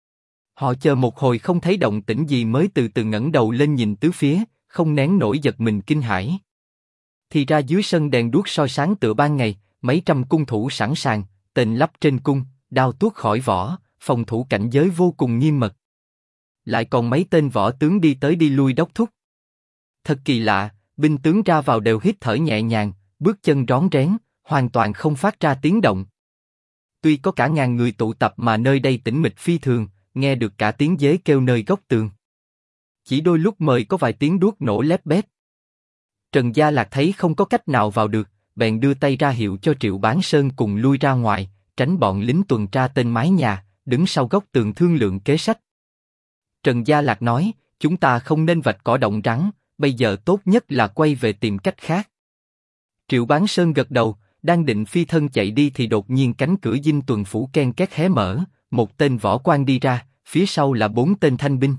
Họ chờ một hồi không thấy động tĩnh gì mới từ từ ngẩng đầu lên nhìn tứ phía, không nén nổi giật mình kinh hãi. Thì ra dưới sân đèn đuốc soi sáng tựa ban ngày, mấy trăm cung thủ sẵn sàng, tên lắp trên cung, đao tuốt khỏi vỏ, phòng thủ cảnh giới vô cùng nghiêm mật. Lại còn mấy tên võ tướng đi tới đi lui đốc thúc. Thật kỳ lạ, binh tướng ra vào đều hít thở nhẹ nhàng, bước chân rón rén, hoàn toàn không phát ra tiếng động. Tuy có cả ngàn người tụ tập mà nơi đây tĩnh mịch phi thường, nghe được cả tiếng dế kêu nơi góc tường. Chỉ đôi lúc mời có vài tiếng đuốc nổ lép bép. Trần Gia Lạc thấy không có cách nào vào được, bèn đưa tay ra hiệu cho Triệu Bán Sơn cùng lui ra ngoài, tránh bọn lính tuần tra tên mái nhà, đứng sau góc tường thương lượng kế sách. Trần Gia Lạc nói, chúng ta không nên vạch cỏ động rắn, bây giờ tốt nhất là quay về tìm cách khác. Triệu Bán Sơn gật đầu, đang định phi thân chạy đi thì đột nhiên cánh cửa dinh tuần phủ ken két hé mở, một tên võ quan đi ra, phía sau là 4 tên thanh binh.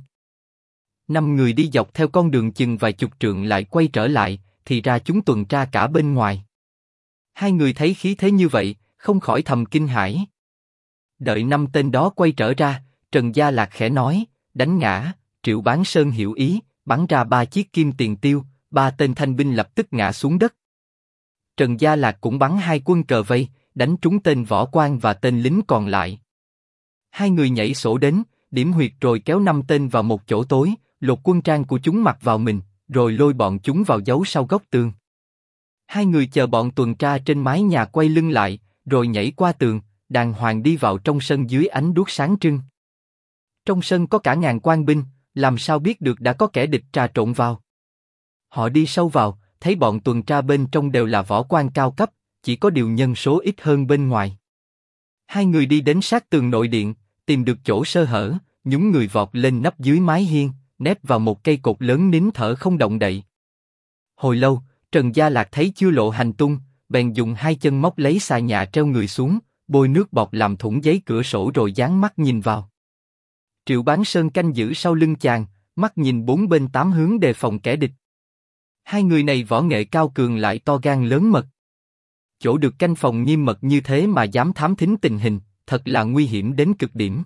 5 người đi dọc theo con đường chừng vài chục trượng lại quay trở lại, thì ra chúng tuần tra cả bên ngoài. Hai người thấy khí thế như vậy, không khỏi thầm kinh hãi. Đợi 5 tên đó quay trở ra, Trần Gia Lạc khẽ nói, đánh ngã. Triệu Bán Sơn hiểu ý, bắn ra 3 chiếc kim tiền tiêu, 3 tên thanh binh lập tức ngã xuống đất. Trần Gia Lạc cũng bắn 2 quân cờ vây, đánh trúng tên võ quan và tên lính còn lại. Hai người nhảy sổ đến, điểm huyệt rồi kéo 5 tên vào một chỗ tối, lột quân trang của chúng mặc vào mình, rồi lôi bọn chúng vào giấu sau góc tường. Hai người chờ bọn tuần tra trên mái nhà quay lưng lại, rồi nhảy qua tường, đàng hoàng đi vào trong sân dưới ánh đuốc sáng trưng. Trong sân có cả ngàn quan binh, làm sao biết được đã có kẻ địch trà trộn vào. Họ đi sâu vào, thấy bọn tuần tra bên trong đều là võ quan cao cấp, chỉ có điều nhân số ít hơn bên ngoài. Hai người đi đến sát tường nội điện, tìm được chỗ sơ hở, nhúng người vọt lên nấp dưới mái hiên, nép vào một cây cột lớn nín thở không động đậy. Hồi lâu, Trần Gia Lạc thấy chưa lộ hành tung, bèn dùng hai chân móc lấy xà nhà treo người xuống, bôi nước bọt làm thủng giấy cửa sổ rồi dán mắt nhìn vào. Triệu Bán Sơn canh giữ sau lưng chàng, mắt nhìn bốn bên tám hướng đề phòng kẻ địch. Hai người này võ nghệ cao cường lại to gan lớn mật. Chỗ được canh phòng nghiêm mật như thế mà dám thám thính tình hình, thật là nguy hiểm đến cực điểm.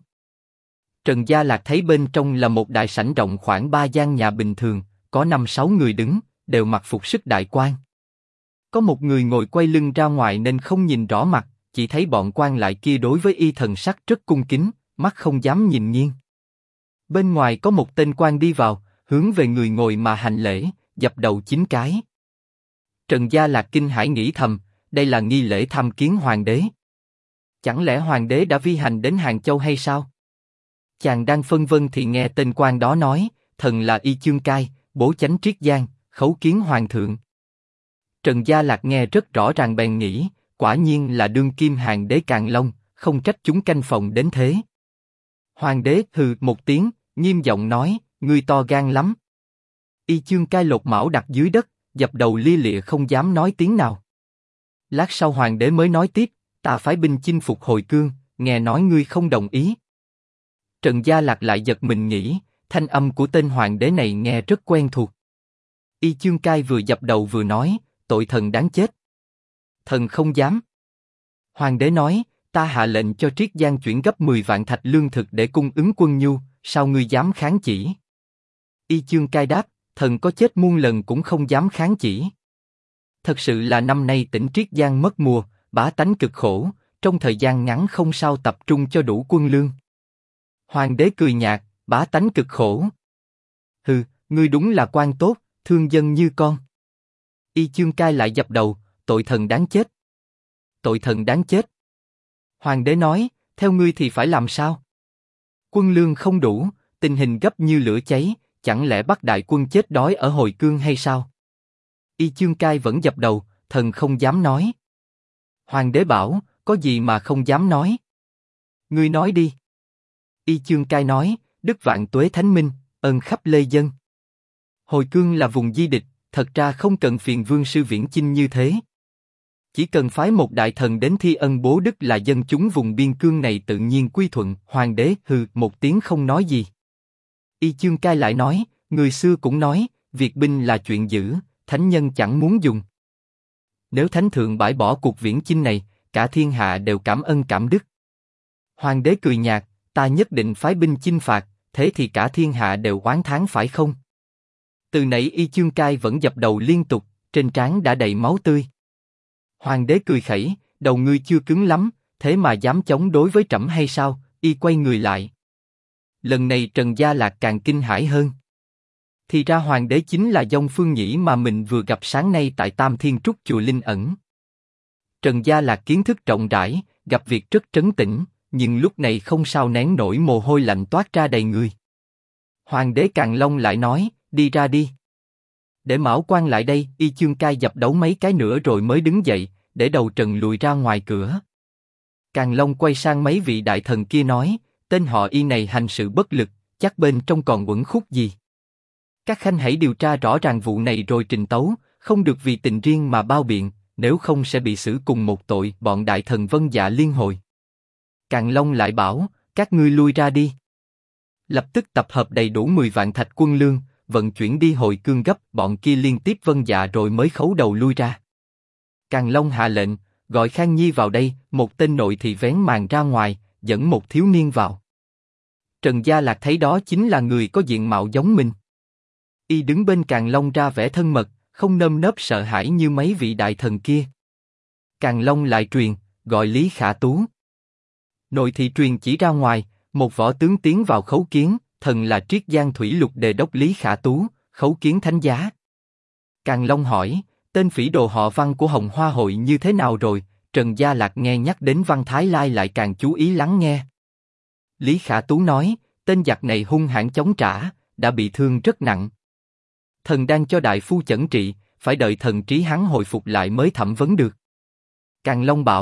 Trần Gia Lạc thấy bên trong là một đại sảnh rộng khoảng 3 gian nhà bình thường, có 5-6 người đứng, đều mặc phục sức đại quan. Có một người ngồi quay lưng ra ngoài nên không nhìn rõ mặt, chỉ thấy bọn quan lại kia đối với y thần sắc rất cung kính, mắt không dám nhìn nghiêng. Bên ngoài có một tên quan đi vào, hướng về người ngồi mà hành lễ, dập đầu 9 cái. Trần Gia Lạc kinh hãi nghĩ thầm, đây là nghi lễ tham kiến hoàng đế. Chẳng lẽ hoàng đế đã vi hành đến Hàng Châu hay sao? Chàng đang phân vân thì nghe tên quan đó nói, thần là Y Chương Cai, bố chánh Triết Giang, khấu kiến hoàng thượng. Trần Gia Lạc nghe rất rõ ràng bèn nghĩ, quả nhiên là đương kim hàng đế Càn Long, không trách chúng canh phòng đến thế. Hoàng đế hừ một tiếng, nghiêm giọng nói, ngươi to gan lắm. Y Chương Cai lột mão đặt dưới đất, dập đầu lia lịa không dám nói tiếng nào. Lát sau hoàng đế mới nói tiếp, ta phái binh chinh phục Hồi Cương, nghe nói ngươi không đồng ý. Trần Gia Lạc lại giật mình nghĩ, thanh âm của tên hoàng đế này nghe rất quen thuộc. Y Chương Cai vừa dập đầu vừa nói, tội thần đáng chết. Thần không dám. Hoàng đế nói, ta hạ lệnh cho Triết Giang chuyển gấp 10 vạn thạch lương thực để cung ứng quân nhu, sao ngươi dám kháng chỉ? Y Chương Cai đáp, thần có chết muôn lần cũng không dám kháng chỉ. Thật sự là năm nay tỉnh Triết Giang mất mùa, bá tánh cực khổ, trong thời gian ngắn không sao tập trung cho đủ quân lương. Hoàng đế cười nhạt, bá tánh cực khổ. Hừ, ngươi đúng là quan tốt, thương dân như con. Y Chương Cai lại dập đầu, tội thần đáng chết. Tội thần đáng chết. Hoàng đế nói, theo ngươi thì phải làm sao? Quân lương không đủ, tình hình gấp như lửa cháy, chẳng lẽ bắt đại quân chết đói ở Hồi Cương hay sao? Y Chương Cai vẫn dập đầu, thần không dám nói. Hoàng đế bảo, có gì mà không dám nói? Ngươi nói đi. Y Chương Cai nói, Đức Vạn Tuế Thánh Minh, ơn khắp lê dân. Hồi Cương là vùng di địch, thật ra không cần phiền vương sư viễn chinh như thế. Chỉ cần phái một đại thần đến thi ân bố đức là dân chúng vùng biên cương này tự nhiên quy thuận. Hoàng đế hừ một tiếng không nói gì. Y Chương Cai lại nói, người xưa cũng nói, việc binh là chuyện dữ, thánh nhân chẳng muốn dùng. Nếu thánh thượng bãi bỏ cuộc viễn chinh này, cả thiên hạ đều cảm ơn cảm đức. Hoàng đế cười nhạt, ta nhất định phái binh chinh phạt, thế thì cả thiên hạ đều oán thán phải không? Từ nãy Y Chương Cai vẫn dập đầu liên tục, trên trán đã đầy máu tươi. Hoàng đế cười khẩy, đầu ngươi chưa cứng lắm, thế mà dám chống đối với trẫm hay sao? Y quay người lại. Lần này Trần Gia Lạc càng kinh hãi hơn. Thì ra hoàng đế chính là Dông Phương Nhĩ mà mình vừa gặp sáng nay tại Tam Thiên Trúc chùa Linh Ẩn. Trần Gia Lạc kiến thức rộng rãi, gặp việc rất trấn tĩnh, nhưng lúc này không sao nén nổi mồ hôi lạnh toát ra đầy người. Hoàng đế Càn Long lại nói, đi ra đi. Để Mão Quan lại đây. Y Chương Cai dập đấu mấy cái nữa rồi mới đứng dậy, để đầu Trần lùi ra ngoài cửa. Càn Long quay sang mấy vị đại thần kia nói, tên họ Y này hành sự bất lực, chắc bên trong còn uẩn khúc gì. Các khanh hãy điều tra rõ ràng vụ này rồi trình tấu, không được vì tình riêng mà bao biện, nếu không sẽ bị xử cùng một tội. Bọn đại thần vâng dạ liên hồi. Càn Long lại bảo, các ngươi lui ra đi. Lập tức tập hợp đầy đủ 10 vạn thạch quân lương, vận chuyển đi Hồi Cương gấp. Bọn kia liên tiếp vâng dạ rồi mới khấu đầu lui ra. Càn Long hạ lệnh, gọi Khang Nhi vào đây. Một tên nội thị vén màn ra ngoài, dẫn một thiếu niên vào. Trần Gia Lạc thấy đó chính là người có diện mạo giống mình. Y đứng bên Càn Long ra vẻ thân mật, không nơm nớp sợ hãi như mấy vị đại thần kia. Càn Long lại truyền, gọi Lý Khả Tú. Nội thị truyền chỉ ra ngoài, một võ tướng tiến vào khấu kiến, thần là Triết Giang Thủy Lục Đề đốc Lý Khả Tú, khấu kiến thánh giá. Càn Long hỏi, tên phỉ đồ họ Văn của Hồng Hoa hội như thế nào rồi? Trần Gia Lạc nghe nhắc đến Văn Thái Lai lại càng chú ý lắng nghe. Lý Khả Tú nói, tên giặc này hung hãn chống trả, đã bị thương rất nặng. Thần đang cho đại phu chẩn trị, phải đợi thần trí hắn hồi phục lại mới thẩm vấn được. Càn Long bảo,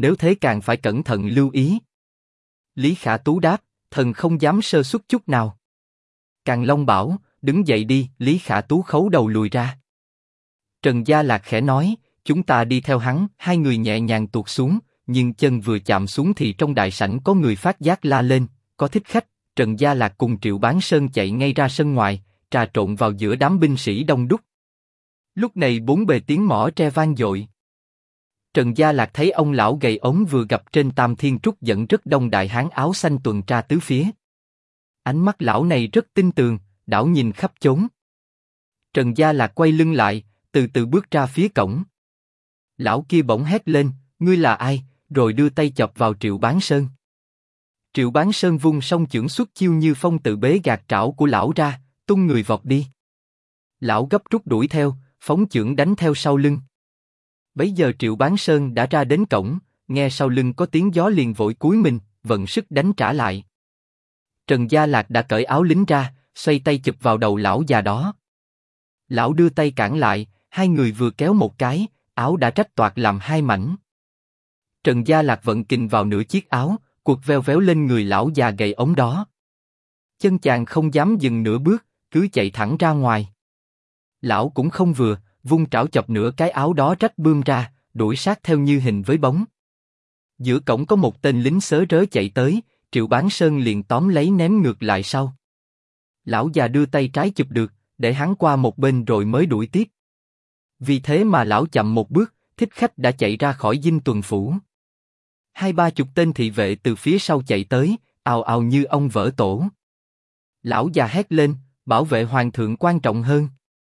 nếu thế càng phải cẩn thận lưu ý. Lý Khả Tú đáp, thần không dám sơ suất chút nào. Càn Long bảo, đứng dậy đi, Lý Khả Tú khấu đầu lùi ra. Trần Gia Lạc khẽ nói, chúng ta đi theo hắn, hai người nhẹ nhàng tuột xuống, nhưng chân vừa chạm xuống thì trong đại sảnh có người phát giác la lên, có thích khách. Trần Gia Lạc cùng Triệu Bán Sơn chạy ngay ra sân ngoài, trà trộn vào giữa đám binh sĩ đông đúc. Lúc này bốn bề tiếng mõ tre vang dội. Trần Gia Lạc thấy ông lão gầy ốm vừa gặp trên Tam Thiên Trúc dẫn rất đông đại hán áo xanh tuần tra tứ phía. Ánh mắt lão này rất tinh tường, đảo nhìn khắp chốn. Trần Gia Lạc quay lưng lại, từ từ bước ra phía cổng. Lão kia bỗng hét lên, ngươi là ai? Rồi đưa tay chọc vào Triệu Bán Sơn. Triệu Bán Sơn vung song chưởng xuất chiêu như phong tự bế gạt trảo của lão ra, tung người vọt đi. Lão gấp rút đuổi theo, phóng chưởng đánh theo sau lưng. Bấy giờ Triệu Bán Sơn đã ra đến cổng, nghe sau lưng có tiếng gió liền vội cúi mình, vận sức đánh trả lại. Trần Gia Lạc đã cởi áo lính ra, xoay tay chụp vào đầu lão già đó. Lão đưa tay cản lại, hai người vừa kéo một cái, áo đã rách toạc làm hai mảnh. Trần Gia Lạc vận kình vào nửa chiếc áo, cuộc veo véo lên người lão già gầy ốm đó. Chân chàng không dám dừng nửa bước, cứ chạy thẳng ra ngoài. Lão cũng không vừa, vung trảo chọc nửa cái áo đó rách bươm ra, đuổi sát theo như hình với bóng. Giữa cổng có một tên lính sớ rớ chạy tới, Triệu Bán Sơn liền tóm lấy ném ngược lại sau. Lão già đưa tay trái chụp được, để hắn qua một bên rồi mới đuổi tiếp. Vì thế mà lão chậm một bước, thích khách đã chạy ra khỏi dinh tuần phủ. 20-30 tên thị vệ từ phía sau chạy tới, ào ào như ong vỡ tổ. Lão già hét lên, bảo vệ hoàng thượng quan trọng hơn.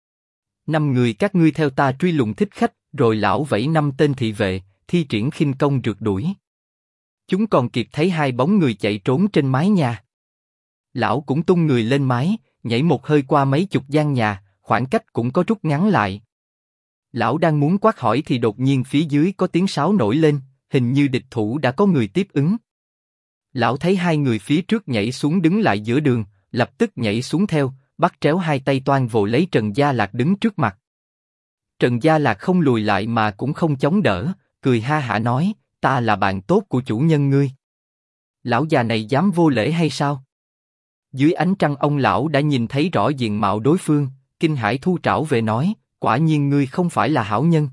5 người các ngươi theo ta truy lùng thích khách, rồi lão vẫy 5 tên thị vệ, thi triển khinh công rượt đuổi. Chúng còn kịp thấy hai bóng người chạy trốn trên mái nhà. Lão cũng tung người lên mái, nhảy một hơi qua mấy chục gian nhà, khoảng cách cũng có rút ngắn lại. Lão đang muốn quát hỏi thì đột nhiên phía dưới có tiếng sáo nổi lên, hình như địch thủ đã có người tiếp ứng. Lão thấy hai người phía trước nhảy xuống đứng lại giữa đường, lập tức nhảy xuống theo, bắt tréo hai tay toan vồ lấy Trần Gia Lạc đứng trước mặt. Trần Gia Lạc không lùi lại mà cũng không chống đỡ, cười ha hả nói, ta là bạn tốt của chủ nhân ngươi. Lão già này dám vô lễ hay sao? Dưới ánh trăng ông lão đã nhìn thấy rõ diện mạo đối phương, kinh hãi thu trảo về nói, quả nhiên ngươi không phải là hảo nhân.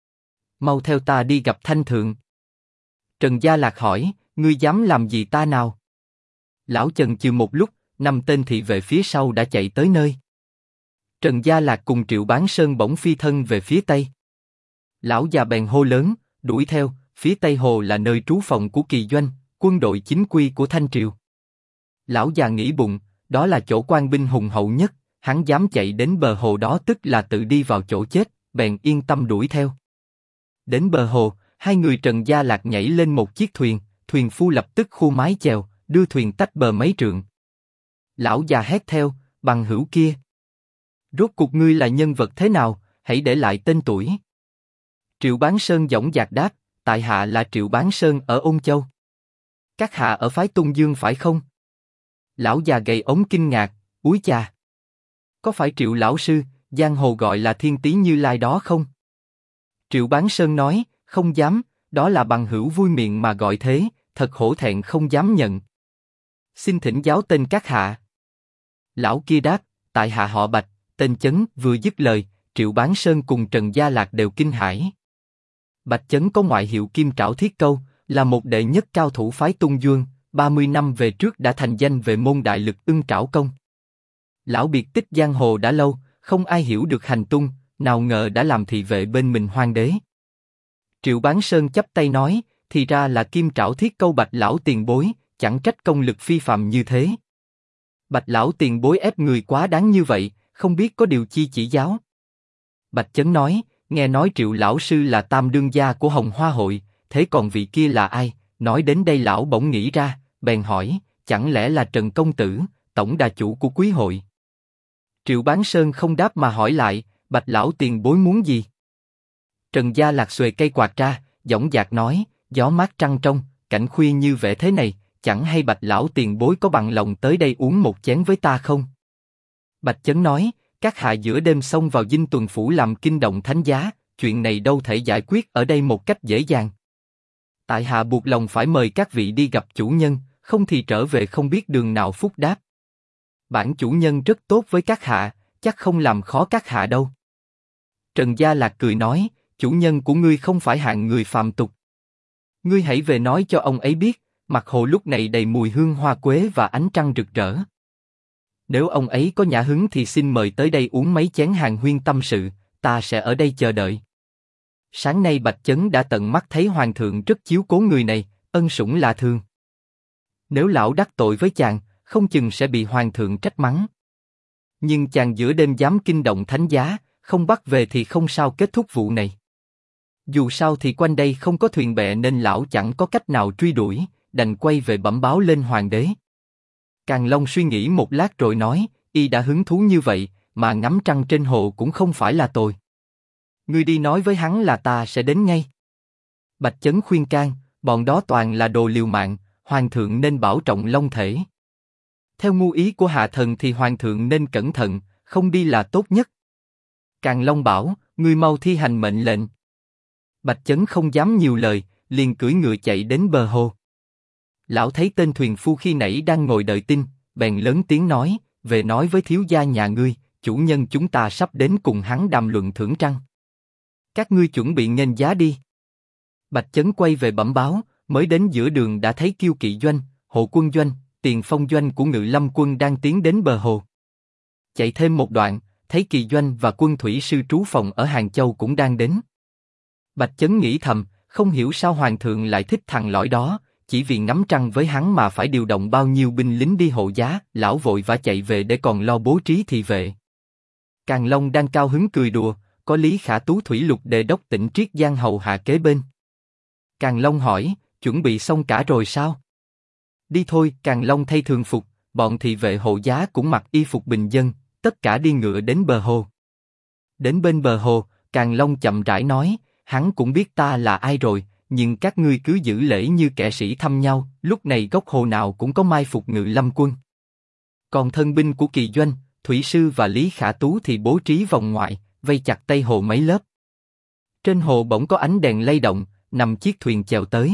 Mau theo ta đi gặp Thanh Thượng. Trần Gia Lạc hỏi, ngươi dám làm gì ta nào? Lão chần chừ một lúc, 5 tên thị vệ phía sau đã chạy tới nơi. Trần Gia Lạc cùng Triệu Bán Sơn bỗng phi thân về phía tây. Lão già bèn hô lớn, đuổi theo, phía tây hồ là nơi trú phòng của Kỳ Doanh, quân đội chính quy của Thanh Triều. Lão già nghĩ bụng, đó là chỗ quan binh hùng hậu nhất, hắn dám chạy đến bờ hồ đó tức là tự đi vào chỗ chết, bèn yên tâm đuổi theo. Đến bờ hồ, hai người Trần Gia Lạc nhảy lên một chiếc thuyền, thuyền phu lập tức khu mái chèo, đưa thuyền tách bờ mấy trượng. Lão già hét theo, bằng hữu kia. Rốt cuộc ngươi là nhân vật thế nào, hãy để lại tên tuổi. Triệu Bán Sơn dõng dạc đáp, tại hạ là Triệu Bán Sơn ở Ôn Châu. Các hạ ở phái Tung Dương phải không? Lão già gầy ốm kinh ngạc, úi chà. Có phải Triệu lão sư, giang hồ gọi là Thiên Tý Như Lai đó không? Triệu Bán Sơn nói, không dám, đó là bằng hữu vui miệng mà gọi thế, thật hổ thẹn không dám nhận. Xin thỉnh giáo tên các hạ. Lão kia đáp, tại hạ họ Bạch, tên Chấn. Vừa dứt lời, Triệu Bán Sơn cùng Trần Gia Lạc đều kinh hãi. Bạch Chấn có ngoại hiệu Kim Trảo Thiết Câu, là một đệ nhất cao thủ phái Tung Dương, 30 năm về trước đã thành danh về môn đại lực ưng trảo công. Lão biệt tích giang hồ đã lâu, không ai hiểu được hành tung, nào ngờ đã làm thị vệ bên mình Hoàng đế. Triệu Bán Sơn chắp tay nói, thì ra là Kim Trảo Thiết Câu Bạch lão tiền bối, chẳng trách công lực phi phàm như thế. Bạch lão tiền bối ép người quá đáng như vậy, không biết có điều chi chỉ giáo. Bạch Chấn nói, nghe nói Triệu lão sư là tam đương gia của Hồng Hoa hội, thế còn vị kia là ai? Nói đến đây lão bỗng nghĩ ra, bèn hỏi, chẳng lẽ là Trần công tử, tổng đà chủ của quý hội? Triệu Bán Sơn không đáp mà hỏi lại, Bạch lão tiền bối muốn gì? Trần Gia Lạc xuề cây quạt ra, dõng dạc nói, gió mát trăng trong, cảnh khuya như vẻ thế này, chẳng hay Bạch lão tiền bối có bằng lòng tới đây uống một chén với ta không? Bạch Chấn nói, các hạ giữa đêm xông vào dinh tuần phủ làm kinh động thánh giá, chuyện này đâu thể giải quyết ở đây một cách dễ dàng. Tại hạ buộc lòng phải mời các vị đi gặp chủ nhân, không thì trở về không biết đường nào phúc đáp. Bản chủ nhân rất tốt với các hạ, chắc không làm khó các hạ đâu. Trần Gia Lạc cười nói, chủ nhân của ngươi không phải hạng người phàm tục. Ngươi hãy về nói cho ông ấy biết, mặt hồ lúc này đầy mùi hương hoa quế và ánh trăng rực rỡ. Nếu ông ấy có nhã hứng thì xin mời tới đây uống mấy chén hàn huyên tâm sự, ta sẽ ở đây chờ đợi. Sáng nay Bạch Chấn đã tận mắt thấy hoàng thượng rất chiếu cố người này, ân sủng lạ thường. Nếu lão đắc tội với chàng, không chừng sẽ bị hoàng thượng trách mắng. Nhưng chàng giữa đêm dám kinh động thánh giá, không bắt về thì không sao kết thúc vụ này. Dù sao thì quanh đây không có thuyền bè nên lão chẳng có cách nào truy đuổi, đành quay về bẩm báo lên hoàng đế. Càn Long suy nghĩ một lát rồi nói, y đã hứng thú như vậy, mà ngắm trăng trên hồ cũng không phải là tồi. Ngươi đi nói với hắn là ta sẽ đến ngay. Bạch Chấn khuyên can, bọn đó toàn là đồ liều mạng, hoàng thượng nên bảo trọng long thể. Theo ngu ý của hạ thần thì hoàng thượng nên cẩn thận, không đi là tốt nhất. Càn Long bảo, ngươi mau thi hành mệnh lệnh. Bạch Chấn không dám nhiều lời, liền cưỡi ngựa chạy đến bờ hồ. Lão thấy tên thuyền phu khi nãy đang ngồi đợi tin, bèn lớn tiếng nói, về nói với thiếu gia nhà ngươi, chủ nhân chúng ta sắp đến cùng hắn đàm luận thưởng trăng. Các ngươi chuẩn bị nghênh giá đi. Bạch Chấn quay về bẩm báo, mới đến giữa đường đã thấy Kiêu Kỵ doanh, Hộ Quân doanh, Tiền Phong doanh của Ngự Lâm quân đang tiến đến bờ hồ. Chạy thêm một đoạn, thấy Kỳ doanh và quân thủy sư trú phòng ở Hàng Châu cũng đang đến. Bạch Chấn nghĩ thầm, không hiểu sao hoàng thượng lại thích thằng lõi đó, chỉ vì ngắm trăng với hắn mà phải điều động bao nhiêu binh lính đi hộ giá. Lão vội vã chạy về để còn lo bố trí thị vệ. Càn Long đang cao hứng cười đùa, có Lý Khả Tú thủy lục đề đốc tỉnh Triết Giang hầu hạ kế bên. Càn Long hỏi, chuẩn bị xong cả rồi sao? Đi thôi. Càn Long thay thường phục, bọn thị vệ hộ giá cũng mặc y phục bình dân, tất cả đi ngựa đến bờ hồ. Đến bên bờ hồ, Càn Long chậm rãi nói, hắn cũng biết ta là ai rồi, nhưng các ngươi cứ giữ lễ như kẻ sĩ thăm nhau. Lúc này góc hồ nào cũng có mai phục Ngự Lâm quân. Còn thân binh của Kỳ doanh, Thủy sư và Lý Khả Tú thì bố trí vòng ngoại, vây chặt tây hồ mấy lớp. Trên hồ bỗng có ánh đèn lay động, nằm chiếc thuyền chèo tới.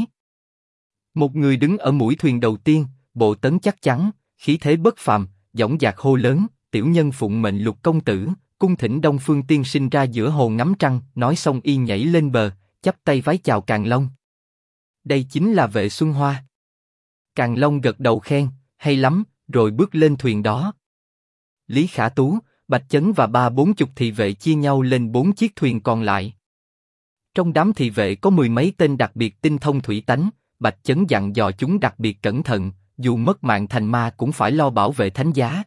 Một người đứng ở mũi thuyền đầu tiên, bộ tấn chắc chắn, khí thế bất phàm, dõng dạc hô lớn, tiểu nhân phụng mệnh Lục công tử, cung thỉnh Đông Phương tiên sinh ra giữa hồ ngắm trăng. Nói xong y nhảy lên bờ, chắp tay vái chào Càn Long. Đây chính là Vệ Xuân Hoa. Càn Long gật đầu khen, hay lắm, rồi bước lên thuyền đó. Lý Khả Tú, Bạch Chấn và 30-40 thị vệ chia nhau lên 4 chiếc thuyền còn lại. Trong đám thị vệ có 10 mấy tên đặc biệt tinh thông thủy tánh, Bạch Chấn dặn dò chúng đặc biệt cẩn thận, dù mất mạng thành ma cũng phải lo bảo vệ thánh giá.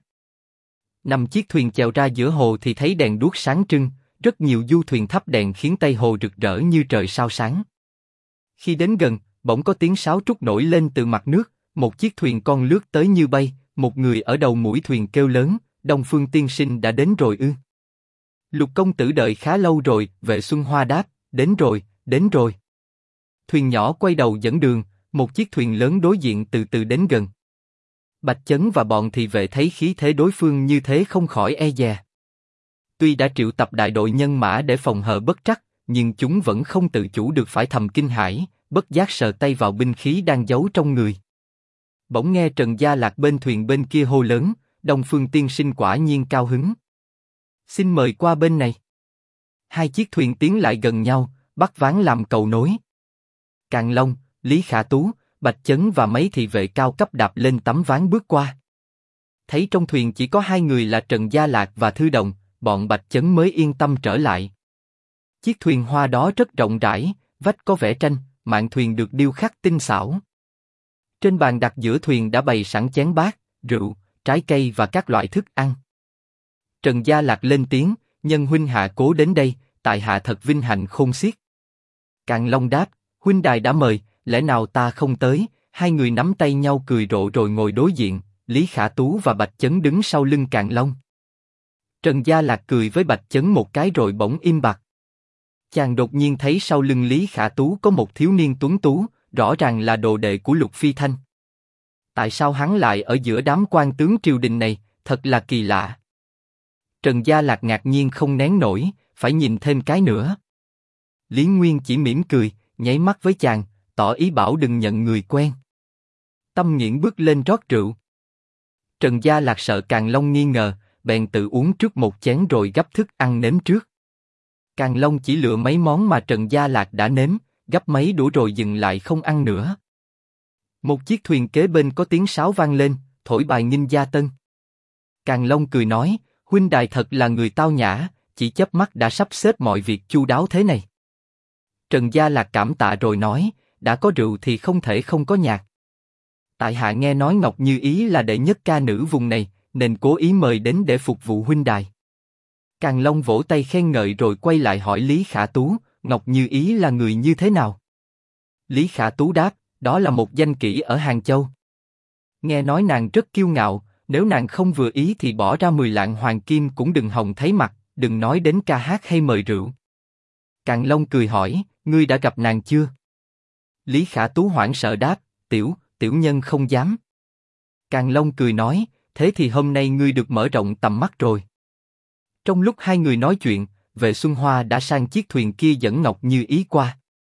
5 chiếc thuyền chèo ra giữa hồ thì thấy đèn đuốc sáng trưng, rất nhiều du thuyền thắp đèn khiến tây hồ rực rỡ như trời sao sáng. Khi đến gần, bỗng có tiếng sáo trúc nổi lên từ mặt nước, một chiếc thuyền con lướt tới như bay, một người ở đầu mũi thuyền kêu lớn, Đông Phương tiên sinh đã đến rồi ư? Lục công tử đợi khá lâu rồi. Vệ Xuân Hoa đáp, đến rồi, đến rồi. Thuyền nhỏ quay đầu dẫn đường, một chiếc thuyền lớn đối diện từ từ đến gần. Bạch Chấn và bọn thị vệ thấy khí thế đối phương như thế không khỏi e dè. Tuy đã triệu tập đại đội nhân mã để phòng hờ bất trắc, nhưng chúng vẫn không tự chủ được phải thầm kinh hãi, bất giác sờ tay vào binh khí đang giấu trong người. Bỗng nghe Trần Gia Lạc bên thuyền bên kia hô lớn, Đông Phương tiên sinh quả nhiên cao hứng. Xin mời qua bên này. 2 chiếc thuyền tiến lại gần nhau, bắt ván làm cầu nối. Càn Long, Lý Khả Tú, Bạch Chấn và mấy thị vệ cao cấp đạp lên tấm ván bước qua. Thấy trong thuyền chỉ có 2 người là Trần Gia Lạc và Thư Đồng, bọn Bạch Chấn mới yên tâm trở lại. Chiếc thuyền hoa đó rất rộng rãi, vách có vẽ tranh, mạn thuyền được điêu khắc tinh xảo. Trên bàn đặt giữa thuyền đã bày sẵn chén bát, rượu, trái cây và các loại thức ăn. Trần Gia Lạc lên tiếng, nhân huynh hạ cố đến đây, tại hạ thật vinh hạnh khôn xiết. Càn Long đáp, huynh đài đã mời, lẽ nào ta không tới? 2 người nắm tay nhau cười rộ rồi ngồi đối diện, Lý Khả Tú và Bạch Chấn đứng sau lưng Càn Long. Trần Gia Lạc cười với Bạch Chấn một cái rồi bỗng im bặt. Chàng đột nhiên thấy sau lưng Lý Khả Tú có một thiếu niên tuấn tú, rõ ràng là đồ đệ của Lục Phi Thanh. Tại sao hắn lại ở giữa đám quan tướng triều đình này, thật là kỳ lạ. Trần Gia Lạc ngạc nhiên không nén nổi, phải nhìn thêm cái nữa. Lý Nguyên chỉ mỉm cười, nháy mắt với chàng, tỏ tỏ ý bảo đừng nhận người quen. Tâm Nghiễn bước lên rót rượu. Trần Gia Lạc sợ Càn Long nghi ngờ, bèn tự uống trước một chén rồi gấp thức ăn nếm trước. Càn Long chỉ lựa mấy món mà Trần Gia Lạc đã nếm, gấp mấy đũa rồi dừng lại không ăn nữa. Một chiếc thuyền kế bên có tiếng sáo vang lên, thổi bài Nghinh Gia Tân. Càn Long cười nói, huynh đài thật là người tao nhã, chỉ chớp mắt đã sắp xếp mọi việc chu đáo thế này. Trần Gia Lạc cảm tạ rồi nói, đã có rượu thì không thể không có nhạc. Tại hạ nghe nói Ngọc Như Ý là đệ nhất ca nữ vùng này, nên cố ý mời đến để phục vụ huynh đài. Càn Long vỗ tay khen ngợi rồi quay lại hỏi Lý Khả Tú, Ngọc Như Ý là người như thế nào? Lý Khả Tú đáp, đó là một danh kỹ ở Hàng Châu. Nghe nói nàng rất kiêu ngạo, nếu nàng không vừa ý thì bỏ ra 10 lạng hoàng kim cũng đừng hòng thấy mặt, đừng nói đến ca hát hay mời rượu. Càn Long cười hỏi, ngươi đã gặp nàng chưa? Lý Khả Tú hoảng sợ đáp, tiểu nhân không dám. Càn Long cười nói, thế thì hôm nay ngươi được mở rộng tầm mắt rồi. Trong lúc hai người nói chuyện, Vệ Xuân Hoa đã sang chiếc thuyền kia dẫn Ngọc Như Ý qua.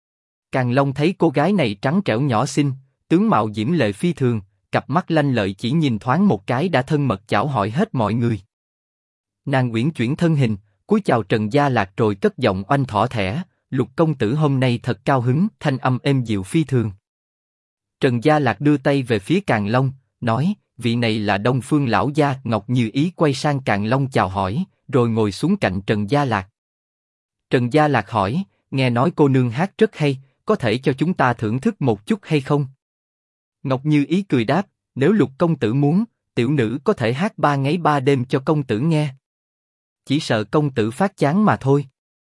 Càn Long thấy cô gái này trắng trẻo nhỏ xinh, tướng mạo diễm lệ phi thường, cặp mắt lanh lợi chỉ nhìn thoáng một cái đã thân mật chào hỏi hết mọi người. Nàng uyển chuyển thân hình, cúi chào Trần Gia Lạc rồi cất giọng oanh thỏ thẻ, Lục công tử hôm nay thật cao hứng, thanh âm êm dịu phi thường. Trần Gia Lạc đưa tay về phía Càn Long, nói, vị này là Đông Phương lão gia. Ngọc Như Ý quay sang Càn Long chào hỏi, rồi ngồi xuống cạnh Trần Gia Lạc. Trần Gia Lạc hỏi, nghe nói cô nương hát rất hay, có thể cho chúng ta thưởng thức một chút hay không? Ngọc Như Ý cười đáp, nếu Lục công tử muốn, tiểu nữ có thể hát 3 ngày 3 đêm cho công tử nghe. Chỉ sợ công tử phát chán mà thôi.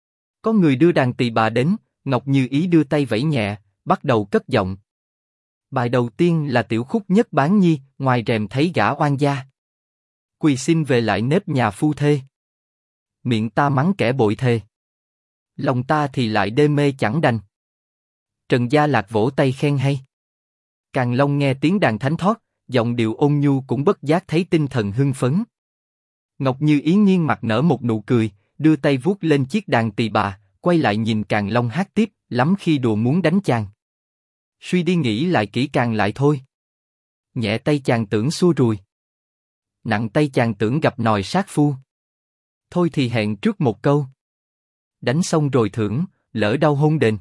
Có người đưa đàn tỳ bà đến, Ngọc Như Ý đưa tay vẫy nhẹ, bắt đầu cất giọng. Bài đầu tiên là tiểu khúc Nhất Bán Nhi, ngoài rèm thấy gã oan gia. Quỳ xin về lại nếp nhà phu thê. Miệng ta mắng kẻ bội thề. Lòng ta thì lại đê mê chẳng đành. Trần Gia Lạc vỗ tay khen hay. Càn Long nghe tiếng đàn thánh thót, giọng điệu ôn nhu cũng bất giác thấy tinh thần hưng phấn. Ngọc Như Ý nghiêng mặt nở một nụ cười, đưa tay vuốt lên chiếc đàn tỳ bà, quay lại nhìn Càn Long hát tiếp, lắm khi đùa muốn đánh chàng. Suy đi nghĩ lại kỹ càng lại thôi. Nhẹ tay chàng tưởng xua rùi. Nặng tay chàng tưởng gặp nòi sát phu. Thôi thì hẹn trước một câu. Đánh xong rồi thưởng, lỡ đau hôn đền.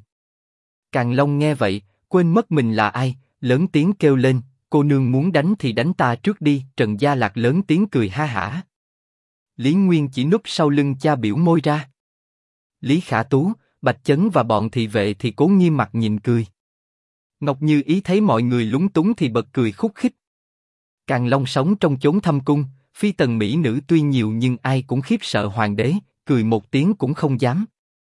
Càn Long nghe vậy, quên mất mình là ai, lớn tiếng kêu lên, cô nương muốn đánh thì đánh ta trước đi. Trần Gia Lạc lớn tiếng cười ha hả. Lý Nguyên chỉ núp sau lưng cha biểu môi ra. Lý Khả Tú, Bạch Chấn và bọn thị vệ thì cố nghiêm mặt nhìn cười. Ngọc Như Ý thấy mọi người lúng túng thì bật cười khúc khích. Càn Long sống trong chốn thâm cung, phi tần mỹ nữ tuy nhiều nhưng ai cũng khiếp sợ hoàng đế, cười một tiếng cũng không dám.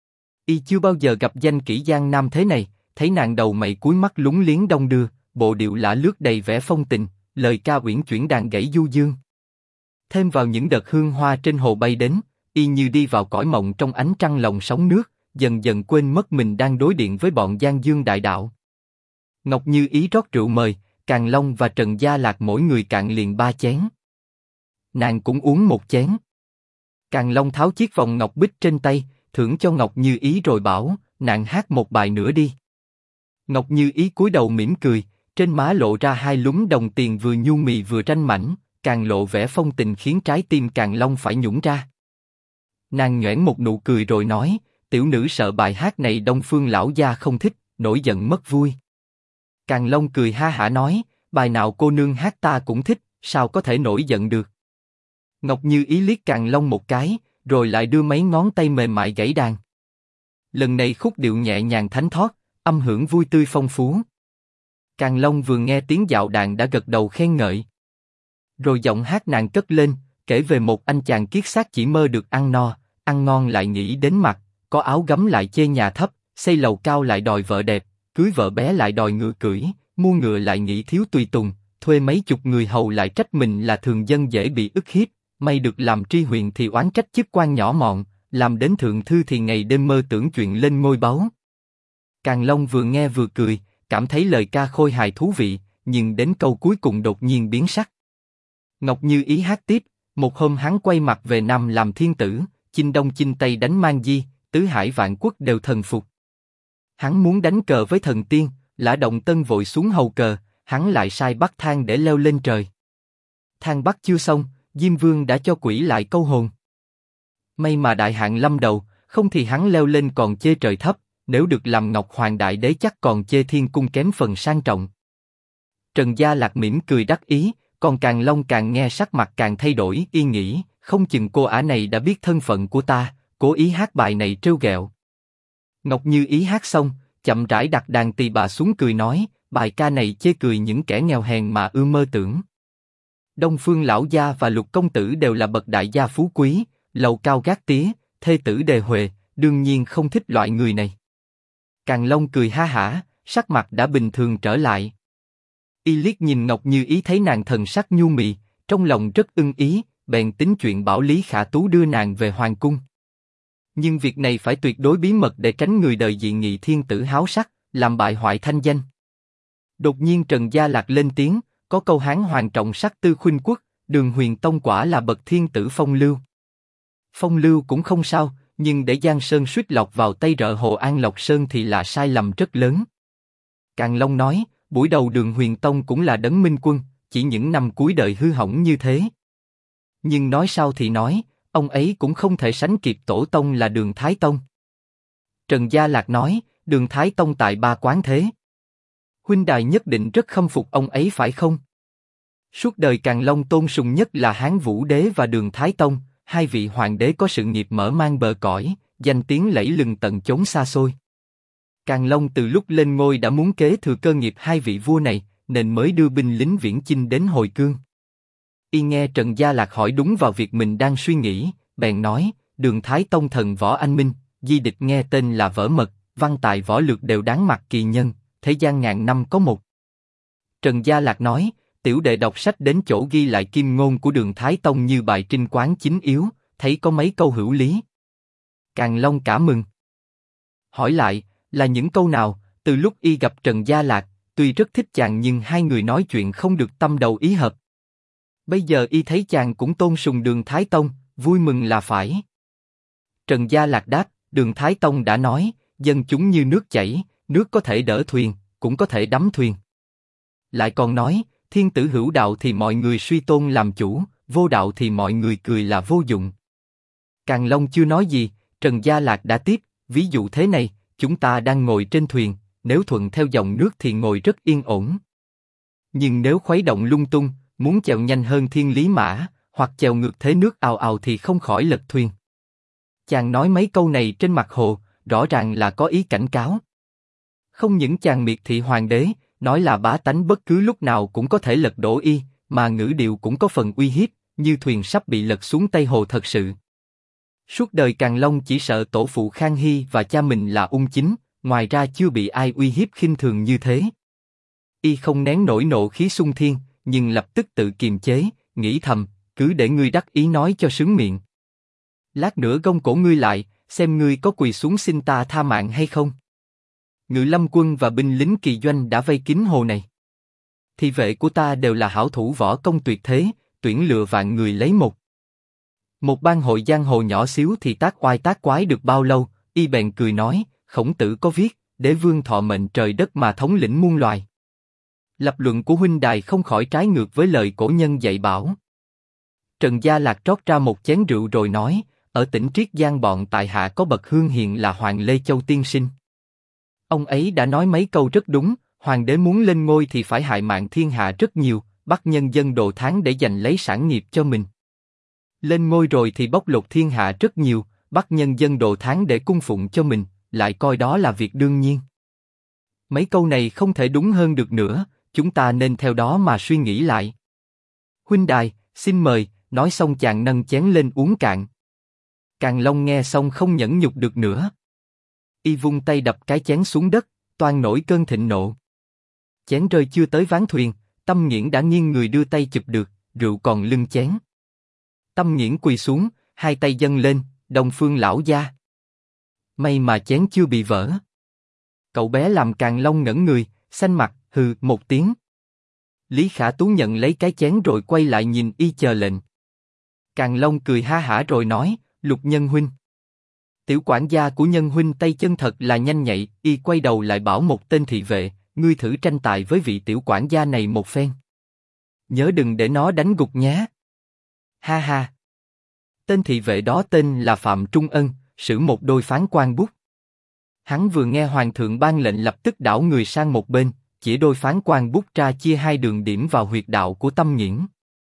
Y chưa bao giờ gặp danh kỹ giang nam thế này, thấy nàng đầu mày cúi mắt lúng liếng đong đưa, bộ điệu lả lướt đầy vẻ phong tình, lời ca uyển chuyển đàn gãy du dương. Thêm vào những đợt hương hoa trên hồ bay đến, y như đi vào cõi mộng trong ánh trăng lồng sóng nước, dần dần quên mất mình đang đối điện với bọn Giang Dương đại đạo. Ngọc Như Ý rót rượu mời, Càn Long và Trần Gia Lạc mỗi người cạn liền 3 chén. Nàng cũng uống một chén. Càn Long tháo chiếc vòng ngọc bích trên tay, thưởng cho Ngọc Như Ý rồi bảo, nàng hát một bài nữa đi. Ngọc Như Ý cúi đầu mỉm cười, trên má lộ ra 2 lúm đồng tiền vừa nhu mì vừa ranh mảnh, càng lộ vẻ phong tình khiến trái tim Càn Long phải nhũn ra. Nàng nhoẻn một nụ cười rồi nói, tiểu nữ sợ bài hát này Đông Phương lão gia không thích, nổi giận mất vui. Càn Long cười ha hả nói, bài nào cô nương hát ta cũng thích, sao có thể nổi giận được. Ngọc Như Ý liếc Càn Long một cái, rồi lại đưa mấy ngón tay mềm mại gảy đàn. Lần này khúc điệu nhẹ nhàng thánh thót, âm hưởng vui tươi phong phú. Càn Long vừa nghe tiếng dạo đàn đã gật đầu khen ngợi. Rồi giọng hát nàng cất lên, kể về một anh chàng kiết xác chỉ mơ được ăn no, ăn ngon lại nghĩ đến mặt, có áo gấm lại chê nhà thấp, xây lầu cao lại đòi vợ đẹp, cưới vợ bé lại đòi ngựa cưỡi, mua ngựa lại nghĩ thiếu tùy tùng, thuê mấy chục người hầu lại trách mình là thường dân dễ bị ức hiếp, may được làm tri huyện thì oán trách chức quan nhỏ mọn, làm đến thượng thư thì ngày đêm mơ tưởng chuyện lên ngôi báu. Càn Long vừa nghe vừa cười, cảm thấy lời ca khôi hài thú vị, nhưng đến câu cuối cùng đột nhiên biến sắc. Ngọc Như Ý hát tiếp, một hôm hắn quay mặt về Nam làm thiên tử, chinh Đông chinh Tây đánh Man Di, tứ hải vạn quốc đều thần phục. Hắn muốn đánh cờ với thần tiên, Lã Động Tân vội xuống hầu cờ, hắn lại sai bắt thang để leo lên trời. Thang bắt chưa xong, Diêm Vương đã cho quỷ lại câu hồn. May mà đại hạn lâm đầu, không thì hắn leo lên còn chê trời thấp, nếu được làm Ngọc Hoàng Đại Đế chắc còn chê thiên cung kém phần sang trọng. Trần Gia Lạc mỉm cười đắc ý, còn Càn Long càng nghe sắc mặt càng thay đổi, y nghĩ, không chừng cô ả này đã biết thân phận của ta, cố ý hát bài này trêu ghẹo. Ngọc Như Ý hát xong, chậm rãi đặt đàn tỳ bà xuống cười nói, bài ca này chê cười những kẻ nghèo hèn mà ưa mơ tưởng. Đông Phương lão gia và Lục công tử đều là bậc đại gia phú quý, lầu cao gác tía, thê tử đề huề, đương nhiên không thích loại người này. Càn Long cười ha hả, sắc mặt đã bình thường trở lại. Y liếc nhìn Ngọc Như Ý thấy nàng thần sắc nhu mì, trong lòng rất ưng ý, bèn tính chuyện bảo Lý Khả Tú đưa nàng về hoàng cung. Nhưng việc này phải tuyệt đối bí mật để tránh người đời dị nghị thiên tử háo sắc, làm bại hoại thanh danh. Đột nhiên Trần Gia Lạc lên tiếng, có câu Hán hoàng trọng sắc tư khuynh quốc, Đường Huyền Tông quả là bậc thiên tử phong lưu. Phong lưu cũng không sao, nhưng để Giang Sơn suýt lọt vào tay rợ Hồ An Lộc Sơn thì là sai lầm rất lớn. Càn Long nói, buổi đầu Đường Huyền Tông cũng là đấng minh quân, chỉ những năm cuối đời hư hỏng như thế. Nhưng nói sao thì nói, ông ấy cũng không thể sánh kịp tổ tông là Đường Thái Tông. Trần Gia Lạc nói, Đường Thái Tông tại Ba Quán thế. Huynh đài nhất định rất khâm phục ông ấy phải không? Suốt đời Càn Long tôn sùng nhất là Hán Vũ Đế và Đường Thái Tông, hai vị hoàng đế có sự nghiệp mở mang bờ cõi, danh tiếng lẫy lừng tận chốn xa xôi. Càn Long từ lúc lên ngôi đã muốn kế thừa cơ nghiệp hai vị vua này, nên mới đưa binh lính viễn chinh đến hồi cương. Y nghe Trần Gia Lạc hỏi đúng vào việc mình đang suy nghĩ, bèn nói, Đường Thái Tông thần võ anh minh, di địch nghe tên là vỡ mật, văn tài võ lược đều đáng mặt kỳ nhân, thế gian ngàn năm có một. Trần Gia Lạc nói, tiểu đệ đọc sách đến chỗ ghi lại kim ngôn của Đường Thái Tông như bài trinh quán chính yếu, thấy có mấy câu hữu lý. Càn Long cả mừng. Hỏi lại, là những câu nào? Từ lúc y gặp Trần Gia Lạc, tuy rất thích chàng nhưng hai người nói chuyện không được tâm đầu ý hợp. Bây giờ y thấy chàng cũng tôn sùng Đường Thái Tông, vui mừng là phải. Trần Gia Lạc đáp, Đường Thái Tông đã nói, dân chúng như nước chảy, nước có thể đỡ thuyền, cũng có thể đắm thuyền. Lại còn nói, thiên tử hữu đạo thì mọi người suy tôn làm chủ, vô đạo thì mọi người cười là vô dụng. Càn Long chưa nói gì, Trần Gia Lạc đã tiếp, ví dụ thế này, chúng ta đang ngồi trên thuyền, nếu thuận theo dòng nước thì ngồi rất yên ổn. Nhưng nếu khuấy động lung tung, muốn chèo nhanh hơn thiên lý mã, hoặc chèo ngược thế nước ào ào thì không khỏi lật thuyền. Chàng nói mấy câu này trên mặt hồ, rõ ràng là có ý cảnh cáo. Không những chàng miệt thị hoàng đế, nói là bá tánh bất cứ lúc nào cũng có thể lật đổ y, mà ngữ điệu cũng có phần uy hiếp, như thuyền sắp bị lật xuống Tây Hồ thật sự. Suốt đời Càn Long chỉ sợ tổ phụ Khang Hy và cha mình là Ung Chính, ngoài ra chưa bị ai uy hiếp khinh thường như thế. Y không nén nổi nộ khí xung thiên, nhưng lập tức tự kiềm chế, nghĩ thầm, cứ để ngươi đắc ý nói cho sướng miệng. Lát nữa gông cổ ngươi lại, xem ngươi có quỳ xuống xin ta tha mạng hay không. Ngự lâm quân và binh lính kỳ doanh đã vây kín hồ này. Thị vệ của ta đều là hảo thủ võ công tuyệt thế, tuyển lựa vạn người lấy một. Một bang hội giang hồ nhỏ xíu thì tác oai tác quái được bao lâu? Y bèn cười nói, Khổng Tử có viết, đế vương thọ mệnh trời đất mà thống lĩnh muôn loài. Lập luận của huynh đài không khỏi trái ngược với lời cổ nhân dạy bảo. Trần Gia Lạc trót ra một chén rượu rồi nói, ở tỉnh Triết Giang bọn tại hạ có bậc hương hiền là Hoàng Lê Châu tiên sinh. Ông ấy đã nói mấy câu rất đúng, hoàng đế muốn lên ngôi thì phải hại mạng thiên hạ rất nhiều, bắt nhân dân đồ thán để giành lấy sản nghiệp cho mình. Lên ngôi rồi thì bóc lột thiên hạ rất nhiều, bắt nhân dân đồ thán để cung phụng cho mình, lại coi đó là việc đương nhiên. Mấy câu này không thể đúng hơn được nữa, chúng ta nên theo đó mà suy nghĩ lại. Huynh đài, xin mời, nói xong chàng nâng chén lên uống cạn. Càn Long nghe xong không nhẫn nhục được nữa. Y vung tay đập cái chén xuống đất, toan nổi cơn thịnh nộ. Chén rơi chưa tới ván thuyền, Tâm Nghiễn đã nghiêng người đưa tay chụp được, rượu còn lưng chén. Tâm Nghiễn quỳ xuống, hai tay dâng lên, Đông Phương lão gia. May mà chén chưa bị vỡ. Cậu bé làm Càn Long ngẩn người, xanh mặt, hừ một tiếng. Lý Khả Tú nhận lấy cái chén rồi quay lại nhìn y chờ lệnh. Càn Long cười ha hả rồi nói, Lục Nhân huynh. Tiểu quản gia của Nhân huynh tay chân thật là nhanh nhạy, y quay đầu lại bảo một tên thị vệ, ngươi thử tranh tài với vị tiểu quản gia này một phen. Nhớ đừng để nó đánh gục nhé. Ha ha. Tên thị vệ đó tên là Phạm Trung Ân, sử một đôi phán quan bút. Hắn vừa nghe hoàng thượng ban lệnh lập tức đảo người sang một bên, chỉ đôi phán quan bút ra chia hai đường điểm vào huyệt đạo của Tâm Nghiễn.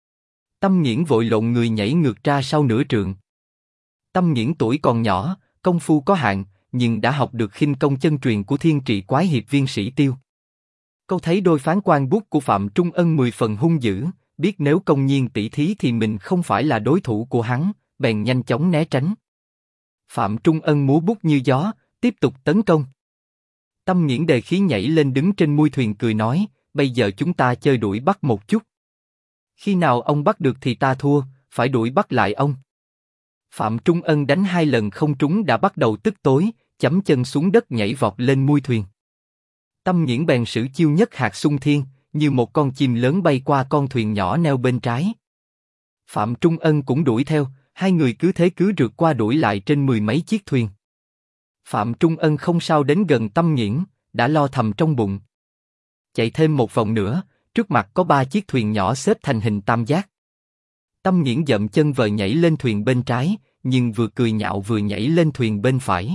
Tâm Nghiễn vội lộn người nhảy ngược ra sau nửa trượng. Tâm Nghiễn tuổi còn nhỏ, công phu có hạn, nhưng đã học được khinh công chân truyền của thiên trị quái hiệp viên Sĩ Tiêu. Câu thấy đôi phán quan bút của Phạm Trung Ân 10 phần hung dữ, biết nếu công nhiên tỷ thí thì mình không phải là đối thủ của hắn, bèn nhanh chóng né tránh. Phạm Trung Ân múa bút như gió, tiếp tục tấn công. Tâm Nghiễn đề khí nhảy lên đứng trên mui thuyền cười nói, bây giờ chúng ta chơi đuổi bắt một chút. Khi nào ông bắt được thì ta thua, phải đuổi bắt lại ông. Phạm Trung Ân đánh 2 lần không trúng đã bắt đầu tức tối, chấm chân xuống đất nhảy vọt lên mui thuyền. Tâm Nghiễn bèn sử chiêu nhất hạt xung thiên, như một con chim lớn bay qua con thuyền nhỏ neo bên trái. Phạm Trung Ân cũng đuổi theo, hai người cứ thế cứ rượt qua đuổi lại trên 10 mấy chiếc thuyền. Phạm Trung Ân không sao đến gần Tâm Nghiễn, đã lo thầm trong bụng. Chạy thêm một vòng nữa, trước mặt có 3 chiếc thuyền nhỏ xếp thành hình tam giác. Tâm Nghiễn dậm chân vờ nhảy lên thuyền bên trái, nhưng vừa cười nhạo vừa nhảy lên thuyền bên phải.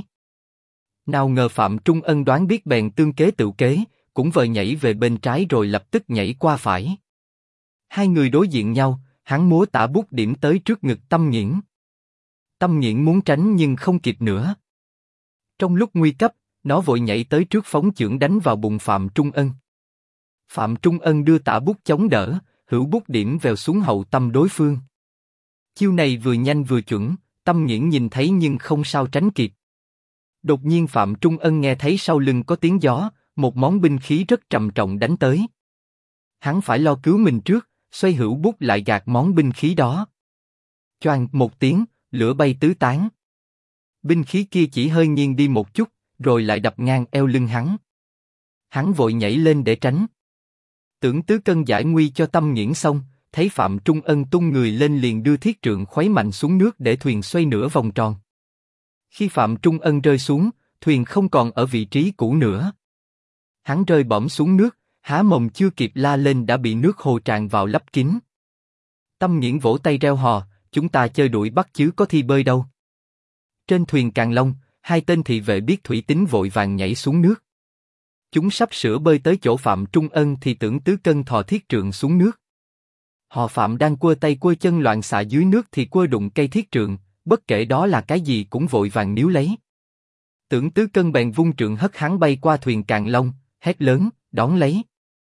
Nào ngờ Phạm Trung Ân đoán biết bèn tương kế tự kế, cũng vờ nhảy về bên trái rồi lập tức nhảy qua phải. Hai người đối diện nhau, hắn múa tả bút điểm tới trước ngực Tâm Nghiễn. Tâm Nghiễn muốn tránh nhưng không kịp nữa. Trong lúc nguy cấp, nó vội nhảy tới trước phóng chưởng đánh vào bụng Phạm Trung Ân. Phạm Trung Ân đưa tả bút chống đỡ, hữu bút điểm vèo xuống hậu tâm đối phương. Chiêu này vừa nhanh vừa chuẩn, Tâm Nghiễn nhìn thấy nhưng không sao tránh kịp. Đột nhiên Phạm Trung Ân nghe thấy sau lưng có tiếng gió, một món binh khí rất trầm trọng đánh tới. Hắn phải lo cứu mình trước, xoay hữu bút lại gạt món binh khí đó. Choang một tiếng, lửa bay tứ tán. Binh khí kia chỉ hơi nghiêng đi một chút, rồi lại đập ngang eo lưng hắn. Hắn vội nhảy lên để tránh. Tưởng tứ cân giải nguy cho Tâm Nghiễn xong, thấy Phạm Trung Ân tung người lên liền đưa thiết trượng khuấy mạnh xuống nước để thuyền xoay nửa vòng tròn. Khi Phạm Trung Ân rơi xuống, thuyền không còn ở vị trí cũ nữa. Hắn rơi bõm xuống nước, há mồm chưa kịp la lên đã bị nước hồ tràn vào lấp kín. Tâm Nghiễn vỗ tay reo hò, chúng ta chơi đuổi bắt chứ có thi bơi đâu. Trên thuyền Càn Long, 2 tên thị vệ biết thủy tính vội vàng nhảy xuống nước. Chúng sắp sửa bơi tới chỗ Phạm Trung Ân thì Tưởng tứ cân thò thiết trượng xuống nước. Họ Phạm đang quơ tay quơ chân loạn xạ dưới nước thì quơ đụng cây thiết trượng, bất kể đó là cái gì cũng vội vàng níu lấy. Tưởng tứ cân bèn vung trượng hất hắn bay qua thuyền Càn Long, hét lớn, đón lấy.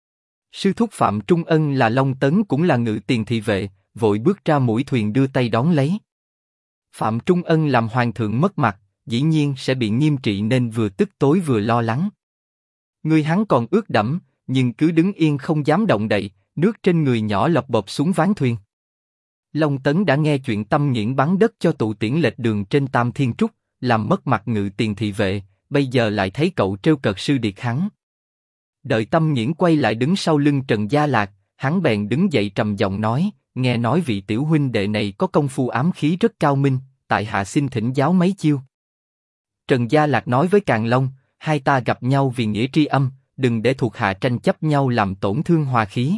Sư thúc Phạm Trung Ân là Long Tấn cũng là ngự tiền thị vệ, vội bước ra mũi thuyền đưa tay đón lấy. Phạm Trung Ân làm hoàng thượng mất mặt, dĩ nhiên sẽ bị nghiêm trị nên vừa tức tối vừa lo lắng. Người hắn còn ướt đẫm, nhưng cứ đứng yên không dám động đậy, nước trên người nhỏ lọc bộp xuống ván thuyền. Long Tấn đã nghe chuyện Tâm Nghiễn bắn đất cho tụ tiễn lệch đường trên Tam Thiên Trúc, làm mất mặt ngự tiền thị vệ, bây giờ lại thấy cậu trêu cợt sư điệt hắn. Đợi Tâm Nghiễn quay lại đứng sau lưng Trần Gia Lạc, hắn bèn đứng dậy trầm giọng nói, nghe nói vị tiểu huynh đệ này có công phu ám khí rất cao minh, tại hạ xin thỉnh giáo mấy chiêu. Trần Gia Lạc nói với Càn Long, hai ta gặp nhau vì nghĩa tri âm, đừng để thuộc hạ tranh chấp nhau làm tổn thương hòa khí.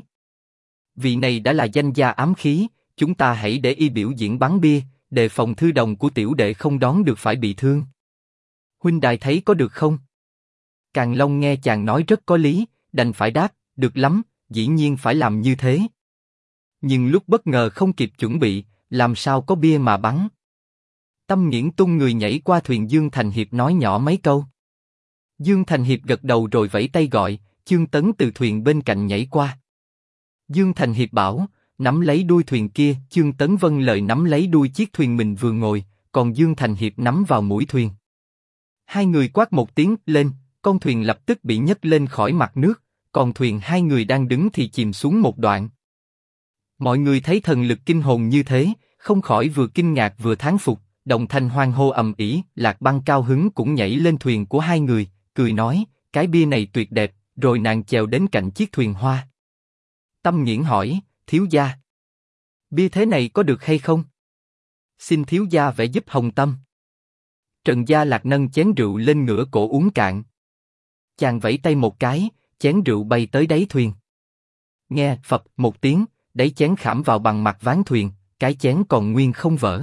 Vị này đã là danh gia ám khí, chúng ta hãy để y biểu diễn bắn bia, đề phòng thư đồng của tiểu đệ không đón được phải bị thương. Huynh đài thấy có được không? Càn Long nghe chàng nói rất có lý, đành phải đáp, được lắm, dĩ nhiên phải làm như thế. Nhưng lúc bất ngờ không kịp chuẩn bị, làm sao có bia mà bắn. Tâm Nghiễn tung người nhảy qua thuyền Dương Thành Hiệp nói nhỏ mấy câu. Dương Thành Hiệp gật đầu rồi vẫy tay gọi, Chương Tấn từ thuyền bên cạnh nhảy qua. Dương Thành Hiệp bảo, nắm lấy đuôi thuyền kia, Chương Tấn vâng lời nắm lấy đuôi chiếc thuyền mình vừa ngồi, còn Dương Thành Hiệp nắm vào mũi thuyền. Hai người quát một tiếng lên, con thuyền lập tức bị nhấc lên khỏi mặt nước, còn thuyền hai người đang đứng thì chìm xuống một đoạn. Mọi người thấy thần lực kinh hồn như thế, không khỏi vừa kinh ngạc vừa thán phục, đồng thanh hoan hô ầm ĩ. Lạc Băng cao hứng cũng nhảy lên thuyền của hai người, cười nói, cái bia này tuyệt đẹp, rồi nàng chèo đến cạnh chiếc thuyền hoa. Tâm Nghiễn hỏi, thiếu gia, bia thế này có được hay không? Xin thiếu gia vẽ giúp hồng tâm. Trần Gia Lạc nâng chén rượu lên ngửa cổ uống cạn. Chàng vẫy tay một cái, chén rượu bay tới đáy thuyền. Nghe phập một tiếng, đáy chén khảm vào bằng mặt ván thuyền, cái chén còn nguyên không vỡ.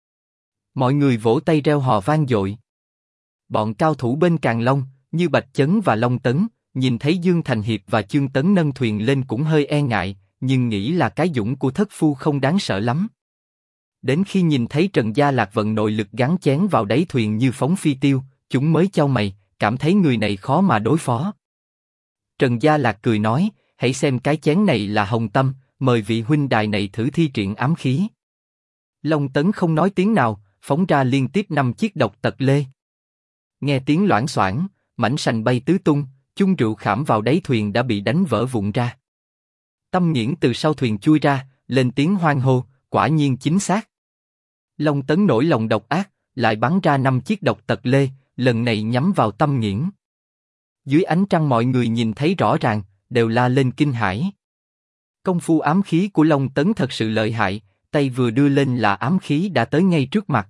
Mọi người vỗ tay reo hò vang dội. Bọn cao thủ bên Càn Long, như Bạch Chấn và Long Tấn, nhìn thấy Dương Thành Hiệp và Chương Tấn nâng thuyền lên cũng hơi e ngại, nhưng nghĩ là cái dũng của thất phu không đáng sợ lắm. Đến khi nhìn thấy Trần Gia Lạc vận nội lực gắn chén vào đáy thuyền như phóng phi tiêu, chúng mới chau mày, cảm thấy người này khó mà đối phó. Trần Gia Lạc cười nói, hãy xem cái chén này là hồng tâm, mời vị huynh đài này thử thi triển ám khí. Long Tấn không nói tiếng nào, phóng ra liên tiếp 5 chiếc độc tật lê. Nghe tiếng loảng xoảng, mảnh sành bay tứ tung, chung rượu khảm vào đáy thuyền đã bị đánh vỡ vụn ra. Tâm Nghiễn từ sau thuyền chui ra, lên tiếng hoan hô, quả nhiên chính xác. Long Tấn nổi lòng độc ác, lại bắn ra 5 chiếc độc tật lê, lần này nhắm vào Tâm Nghiễn. Dưới ánh trăng mọi người nhìn thấy rõ ràng, đều la lên kinh hãi. Công phu ám khí của Long Tấn thật sự lợi hại, tay vừa đưa lên là ám khí đã tới ngay trước mặt.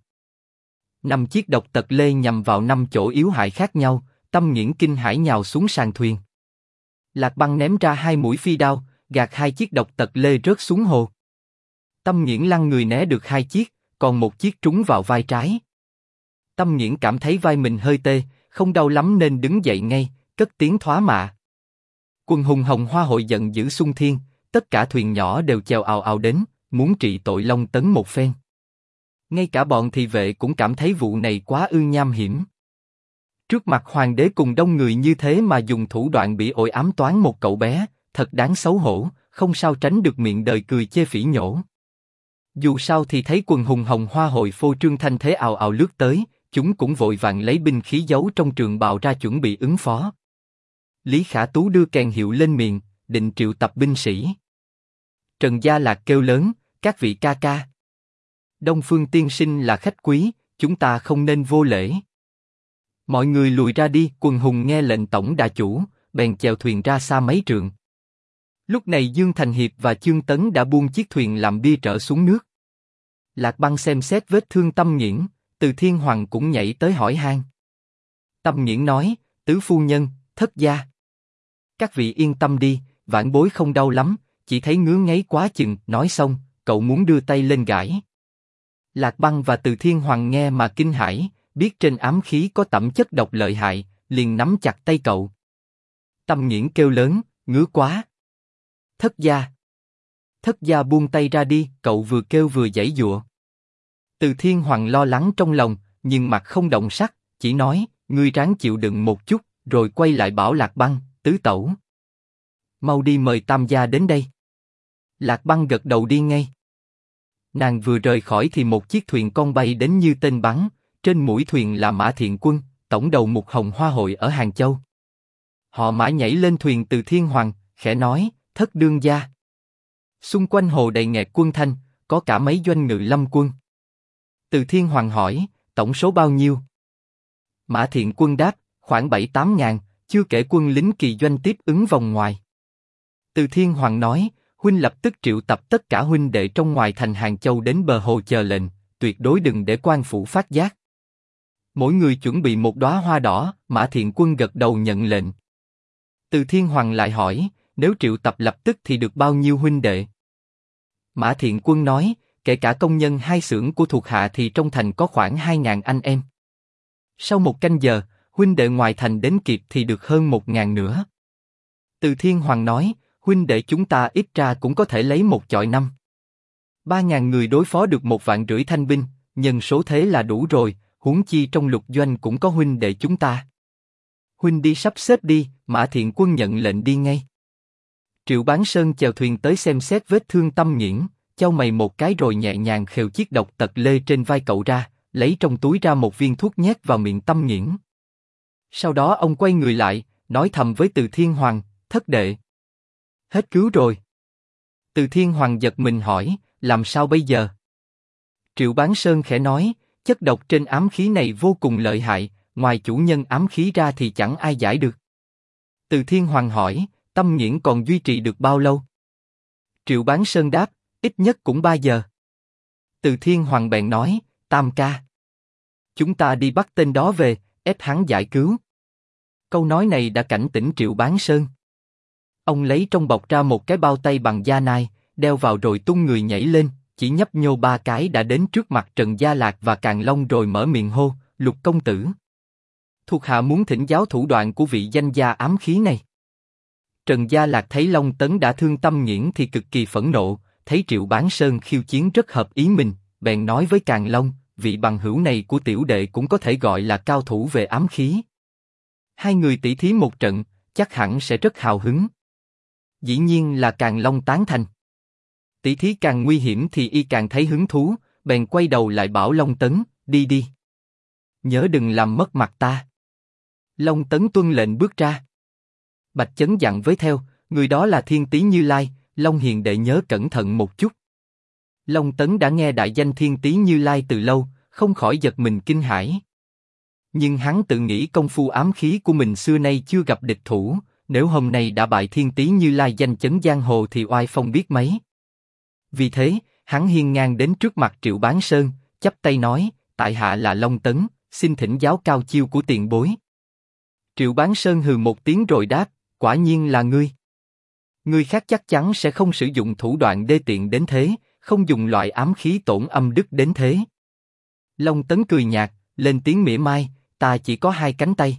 5 chiếc độc tật lê nhằm vào 5 chỗ yếu hại khác nhau, Tâm Nghiễn kinh hãi nhào xuống sàn thuyền. Lạc Băng ném ra 2 mũi phi đao, gạt 2 chiếc độc tật lê rớt xuống hồ. Tâm Nghiễn lăn người né được 2 chiếc, còn 1 chiếc trúng vào vai trái. Tâm Nghiễn cảm thấy vai mình hơi tê, không đau lắm nên đứng dậy ngay, cất tiếng thoá mạ. Quân hùng Hồng Hoa hội giận dữ xung thiên, tất cả thuyền nhỏ đều chèo ào ào đến, muốn trị tội Long Tấn một phen. Ngay cả bọn thị vệ cũng cảm thấy vụ này quá ư nham hiểm. Trước mặt hoàng đế cùng đông người như thế mà dùng thủ đoạn bị ổi ám toán một cậu bé, thật đáng xấu hổ, không sao tránh được miệng đời cười chê phỉ nhổ. Dù sao thì thấy quần hùng Hồng Hoa hội phô trương thanh thế ào ào lướt tới, chúng cũng vội vàng lấy binh khí giấu trong trường bào ra chuẩn bị ứng phó. Lý Khả Tú đưa kèn hiệu lên miệng, định triệu tập binh sĩ. Trần Gia Lạc kêu lớn, các vị ca ca. Đông Phương tiên sinh là khách quý, chúng ta không nên vô lễ. Mọi người lùi ra đi, quần hùng nghe lệnh tổng đà chủ, bèn chèo thuyền ra xa mấy trượng. Lúc này Dương Thành Hiệp và Chương Tấn đã buông chiếc thuyền làm bia trở xuống nước. Lạc Băng xem xét vết thương Tâm Nghiễn, Từ Thiên Hoàng cũng nhảy tới hỏi han. Tâm Nghiễn nói, tứ phu nhân, thất gia. Các vị yên tâm đi, vãn bối không đau lắm, chỉ thấy ngứa ngáy quá chừng. Nói xong, cậu muốn đưa tay lên gãi. Lạc Băng và Từ Thiên Hoàng nghe mà kinh hãi, biết trên ám khí có tẩm chất độc lợi hại, liền nắm chặt tay cậu. Tâm Nghiễn kêu lớn, ngứa quá. Thất gia. Thất gia buông tay ra đi, cậu vừa kêu vừa giãy giụa. Từ Thiên Hoàng lo lắng trong lòng, nhưng mặt không động sắc, chỉ nói, ngươi ráng chịu đựng một chút, rồi quay lại bảo Lạc Băng, tứ tẩu. Mau đi mời Tam gia đến đây. Lạc Băng gật đầu đi ngay. Nàng vừa rời khỏi thì một chiếc thuyền con bay đến như tên bắn, trên mũi thuyền là Mã Thiện Quân, tổng đầu mục Hồng Hoa hội ở Hàng Châu. Họ Mã nhảy lên thuyền Từ Thiên Hoàng, khẽ nói, thất đương gia. Xung quanh hồ đầy nghẹt quân thanh, có cả mấy doanh ngự lâm quân. Từ Thiên Hoàng hỏi, tổng số bao nhiêu? Mã Thiện Quân đáp, khoảng 7-8 ngàn, chưa kể quân lính kỳ doanh tiếp ứng vòng ngoài. Từ Thiên Hoàng nói, huynh lập tức triệu tập tất cả huynh đệ trong ngoài thành Hàng Châu đến bờ hồ chờ lệnh, tuyệt đối đừng để quan phủ phát giác. Mỗi người chuẩn bị một đóa hoa đỏ, Mã Thiện Quân gật đầu nhận lệnh. Từ Thiên Hoàng lại hỏi, nếu triệu tập lập tức thì được bao nhiêu huynh đệ? Mã Thiện Quân nói, kể cả công nhân 2 xưởng của thuộc hạ thì trong thành có khoảng 2.000 anh em. Sau 1 canh giờ, huynh đệ ngoài thành đến kịp thì được hơn 1.000 nữa. Từ Thiên Hoàng nói, huynh đệ chúng ta ít ra cũng có thể lấy 1 chọi 5. 3.000 người đối phó được 1,5 vạn thanh binh, nhân số thế là đủ rồi, huống chi trong lục doanh cũng có huynh đệ chúng ta. Huynh đi sắp xếp đi, Mã Thiện Quân nhận lệnh đi ngay. Triệu Bán Sơn chèo thuyền tới xem xét vết thương Tâm Nghiễn, chau mày một cái rồi nhẹ nhàng khều chiếc độc tật lê trên vai cậu ra, lấy trong túi ra một viên thuốc nhét vào miệng Tâm Nghiễn. Sau đó ông quay người lại, nói thầm với Từ Thiên Hoàng, thất đệ. Hết cứu rồi. Từ Thiên Hoàng giật mình hỏi, làm sao bây giờ? Triệu Bán Sơn khẽ nói, chất độc trên ám khí này vô cùng lợi hại, ngoài chủ nhân ám khí ra thì chẳng ai giải được. Từ Thiên Hoàng hỏi, Tâm Nghiễn còn duy trì được bao lâu? Triệu Bán Sơn đáp, ít nhất cũng 3 giờ. Từ Thiên Hoàng bèn nói, Tam ca, chúng ta đi bắt tên đó về, ép hắn giải cứu. Câu nói này đã cảnh tỉnh Triệu Bán Sơn. Ông lấy trong bọc ra một cái bao tay bằng da nai, đeo vào rồi tung người nhảy lên, chỉ nhấp nhô 3 cái đã đến trước mặt Trần Gia Lạc và Càn Long rồi mở miệng hô, Lục công tử. Thuộc hạ muốn thỉnh giáo thủ đoạn của vị danh gia ám khí này. Trần Gia Lạc thấy Long Tấn đã thương tâm nghiễn thì cực kỳ phẫn nộ, thấy Triệu Bán Sơn khiêu chiến rất hợp ý mình, bèn nói với Càn Long, vị bằng hữu này của tiểu đệ cũng có thể gọi là cao thủ về ám khí. Hai người tỷ thí một trận, chắc hẳn sẽ rất hào hứng. Dĩ nhiên là Càn Long tán thành. Tỷ thí càng nguy hiểm thì y càng thấy hứng thú, bèn quay đầu lại bảo Long Tấn, đi đi. Nhớ đừng làm mất mặt ta. Long Tấn tuân lệnh bước ra. Bạch Chấn dặn với theo, người đó là Thiên Tý Như Lai, Long hiền đệ nhớ cẩn thận một chút. Long Tấn đã nghe đại danh Thiên Tý Như Lai từ lâu, không khỏi giật mình kinh hãi. Nhưng hắn tự nghĩ công phu ám khí của mình xưa nay chưa gặp địch thủ, nếu hôm nay đã bại Thiên Tý Như Lai danh chấn giang hồ thì oai phong biết mấy. Vì thế, hắn hiên ngang đến trước mặt Triệu Bán Sơn, chắp tay nói, tại hạ là Long Tấn, xin thỉnh giáo cao chiêu của tiền bối. Triệu Bán Sơn hừ một tiếng rồi đáp, quả nhiên là ngươi. Người khác chắc chắn sẽ không sử dụng thủ đoạn đê tiện đến thế, không dùng loại ám khí tổn âm đức đến thế. Long Tấn cười nhạt, lên tiếng mỉa mai, ta chỉ có 2 cánh tay.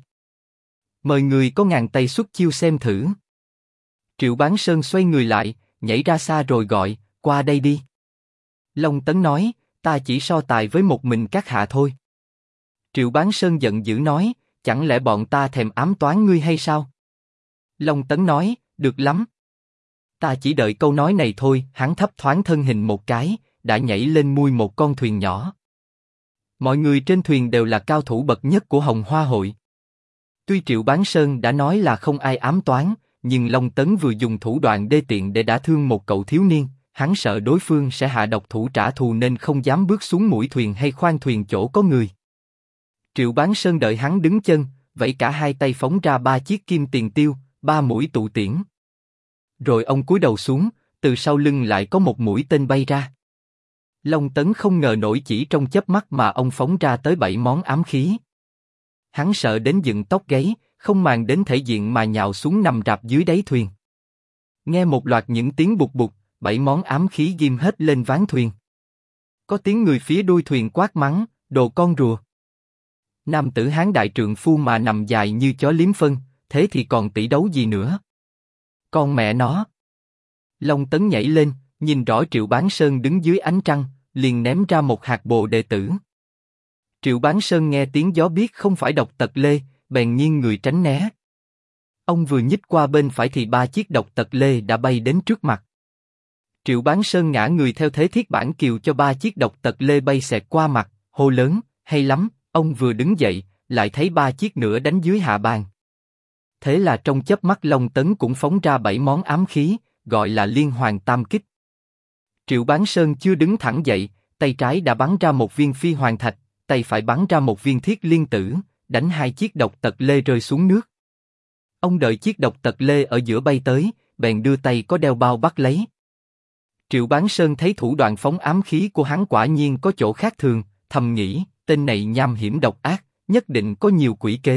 Mời người có ngàn tay xuất chiêu xem thử. Triệu Bán Sơn xoay người lại, nhảy ra xa rồi gọi, qua đây đi. Long Tấn nói, ta chỉ so tài với một mình các hạ thôi. Triệu Bán Sơn giận dữ nói, chẳng lẽ bọn ta thèm ám toán ngươi hay sao? Long Tấn nói, được lắm. Ta chỉ đợi câu nói này thôi. Hắn thấp thoáng thân hình một cái, đã nhảy lên mui một con thuyền nhỏ. Mọi người trên thuyền đều là cao thủ bậc nhất của Hồng Hoa hội. Tuy Triệu Bán Sơn đã nói là không ai ám toán, nhưng Long Tấn vừa dùng thủ đoạn đê tiện để đả thương một cậu thiếu niên, hắn sợ đối phương sẽ hạ độc thủ trả thù nên không dám bước xuống mũi thuyền hay khoang thuyền chỗ có người. Triệu Bán Sơn đợi hắn đứng chân, vẫy cả 2 tay phóng ra 3 chiếc kim tiền tiêu, 3 mũi tụ tiễn. Rồi ông cúi đầu xuống, từ sau lưng lại có một mũi tên bay ra. Long Tấn không ngờ nổi chỉ trong chớp mắt mà ông phóng ra tới 7 món ám khí. Hắn sợ đến dựng tóc gáy, không màng đến thể diện mà nhào xuống nằm rạp dưới đáy thuyền. Nghe một loạt những tiếng bụt bụt, 7 món ám khí ghim hết lên ván thuyền. Có tiếng người phía đuôi thuyền quát mắng, đồ con rùa. Nam tử Hán đại trượng phu mà nằm dài như chó liếm phân, thế thì còn tỷ đấu gì nữa? Con mẹ nó! Long Tấn nhảy lên, nhìn rõ Triệu Bán Sơn đứng dưới ánh trăng, liền ném ra một hạt bồ đề tử. Triệu Bán Sơn nghe tiếng gió biết không phải độc tật lê, bèn nghiêng người tránh né. Ông vừa nhích qua bên phải thì 3 chiếc độc tật lê đã bay đến trước mặt. Triệu Bán Sơn ngã người theo thế thiết bản kiều cho 3 chiếc độc tật lê bay xẹt qua mặt, hô lớn, hay lắm. Ông vừa đứng dậy, lại thấy 3 chiếc nữa đánh dưới hạ bàn. Thế là trong chớp mắt Long Tấn cũng phóng ra 7 món ám khí, gọi là liên hoàn tam kích. Triệu Bán Sơn chưa đứng thẳng dậy, tay trái đã bắn ra một viên phi hoàng thạch, tay phải bắn ra một viên thiết liên tử, đánh 2 chiếc độc tật lê rơi xuống nước. Ông đợi chiếc độc tật lê ở giữa bay tới, bèn đưa tay có đeo bao bắt lấy. Triệu Bán Sơn thấy thủ đoạn phóng ám khí của hắn quả nhiên có chỗ khác thường, thầm nghĩ, tên này nham hiểm độc ác, nhất định có nhiều quỷ kế.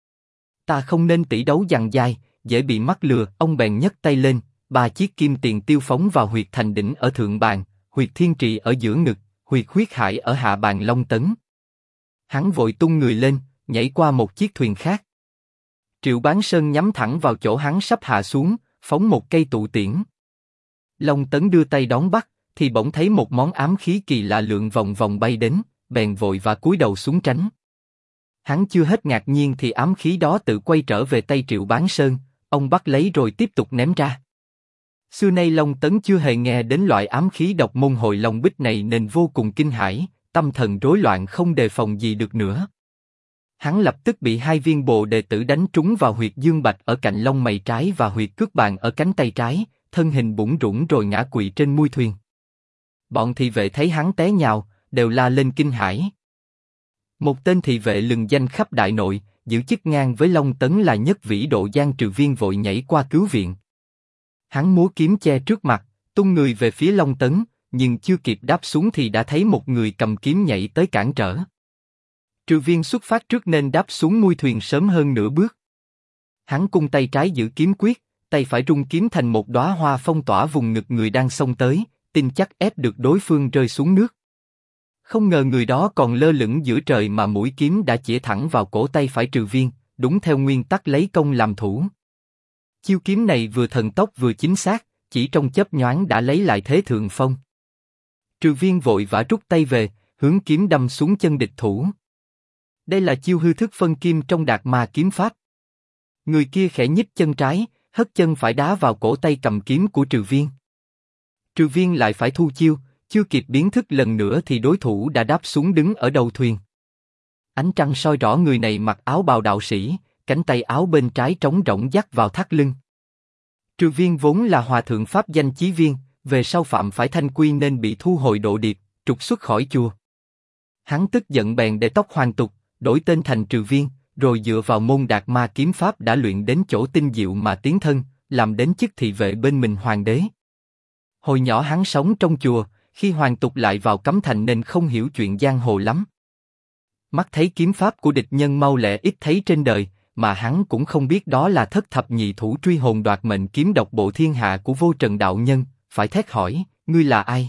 Ta không nên tỷ đấu giằng dai, dễ bị mắc lừa. Ông bèn nhấc tay lên, 3 chiếc kim tiền tiêu phóng vào huyệt thành đỉnh ở thượng bàn, huyệt thiên trì ở giữa ngực, huyệt huyết hải ở hạ bàn Long Tấn. Hắn vội tung người lên, nhảy qua một chiếc thuyền khác. Triệu Bán Sơn nhắm thẳng vào chỗ hắn sắp hạ xuống, phóng một cây tụ tiễn. Long Tấn đưa tay đón bắt, thì bỗng thấy một món ám khí kỳ lạ lượn vòng vòng bay đến, bèn vội và cúi đầu xuống tránh. Hắn chưa hết ngạc nhiên thì ám khí đó tự quay trở về tay Triệu Bán Sơn, ông bắt lấy rồi tiếp tục ném ra. Xưa nay Long Tấn chưa hề nghe đến loại ám khí độc môn Hồi Long Bích này nên vô cùng kinh hãi, tâm thần rối loạn không đề phòng gì được nữa. Hắn lập tức bị 2 viên bồ đề tử đánh trúng vào huyệt dương bạch ở cạnh lông mày trái và huyệt cước bàn ở cánh tay trái, thân hình bủn rủn rồi ngã quỵ trên mui thuyền. Bọn thị vệ thấy hắn té nhào, đều la lên kinh hãi. Một tên thị vệ lừng danh khắp đại nội, giữ chức ngang với Long Tấn là Nhất Vĩ Độ Giang Trừ Viên vội nhảy qua cứu viện. Hắn múa kiếm che trước mặt, tung người về phía Long Tấn, nhưng chưa kịp đáp xuống thì đã thấy một người cầm kiếm nhảy tới cản trở. Trừ Viên xuất phát trước nên đáp xuống mui thuyền sớm hơn nửa bước. Hắn cung tay trái giữ kiếm quyết, tay phải rung kiếm thành một đóa hoa phong tỏa vùng ngực người đang xông tới, tin chắc ép được đối phương rơi xuống nước. Không ngờ người đó còn lơ lửng giữa trời mà mũi kiếm đã chĩa thẳng vào cổ tay phải Trừ Viên, đúng theo nguyên tắc lấy công làm thủ. Chiêu kiếm này vừa thần tốc vừa chính xác, chỉ trong chớp nhoáng đã lấy lại thế thượng phong. Trừ Viên vội vã rút tay về, hướng kiếm đâm xuống chân địch thủ. Đây là chiêu hư thức phân kim trong Đạt Ma kiếm pháp. Người kia khẽ nhích chân trái, hất chân phải đá vào cổ tay cầm kiếm của Trừ Viên. Trừ Viên lại phải thu chiêu, chưa kịp biến thức lần nữa thì đối thủ đã đáp xuống đứng ở đầu thuyền. Ánh trăng soi rõ người này mặc áo bào đạo sĩ, cánh tay áo bên trái trống rỗng dắt vào thắt lưng. Trừ Viên vốn là hòa thượng pháp danh Chí Viên, về sau phạm phải thanh quy nên bị thu hồi độ điệp, trục xuất khỏi chùa. Hắn tức giận bèn để tóc hoàn tục, đổi tên thành Trừ Viên, rồi dựa vào môn Đạt Ma kiếm pháp đã luyện đến chỗ tinh diệu mà tiến thân, làm đến chức thị vệ bên mình hoàng đế. Hồi nhỏ hắn sống trong chùa, khi hoàng tục lại vào cấm thành nên không hiểu chuyện giang hồ lắm. Mắt thấy kiếm pháp của địch nhân mau lẹ ít thấy trên đời, mà hắn cũng không biết đó là thất thập nhị thủ truy hồn đoạt mệnh kiếm độc bộ thiên hạ của Vô Trần đạo nhân, phải thét hỏi, ngươi là ai?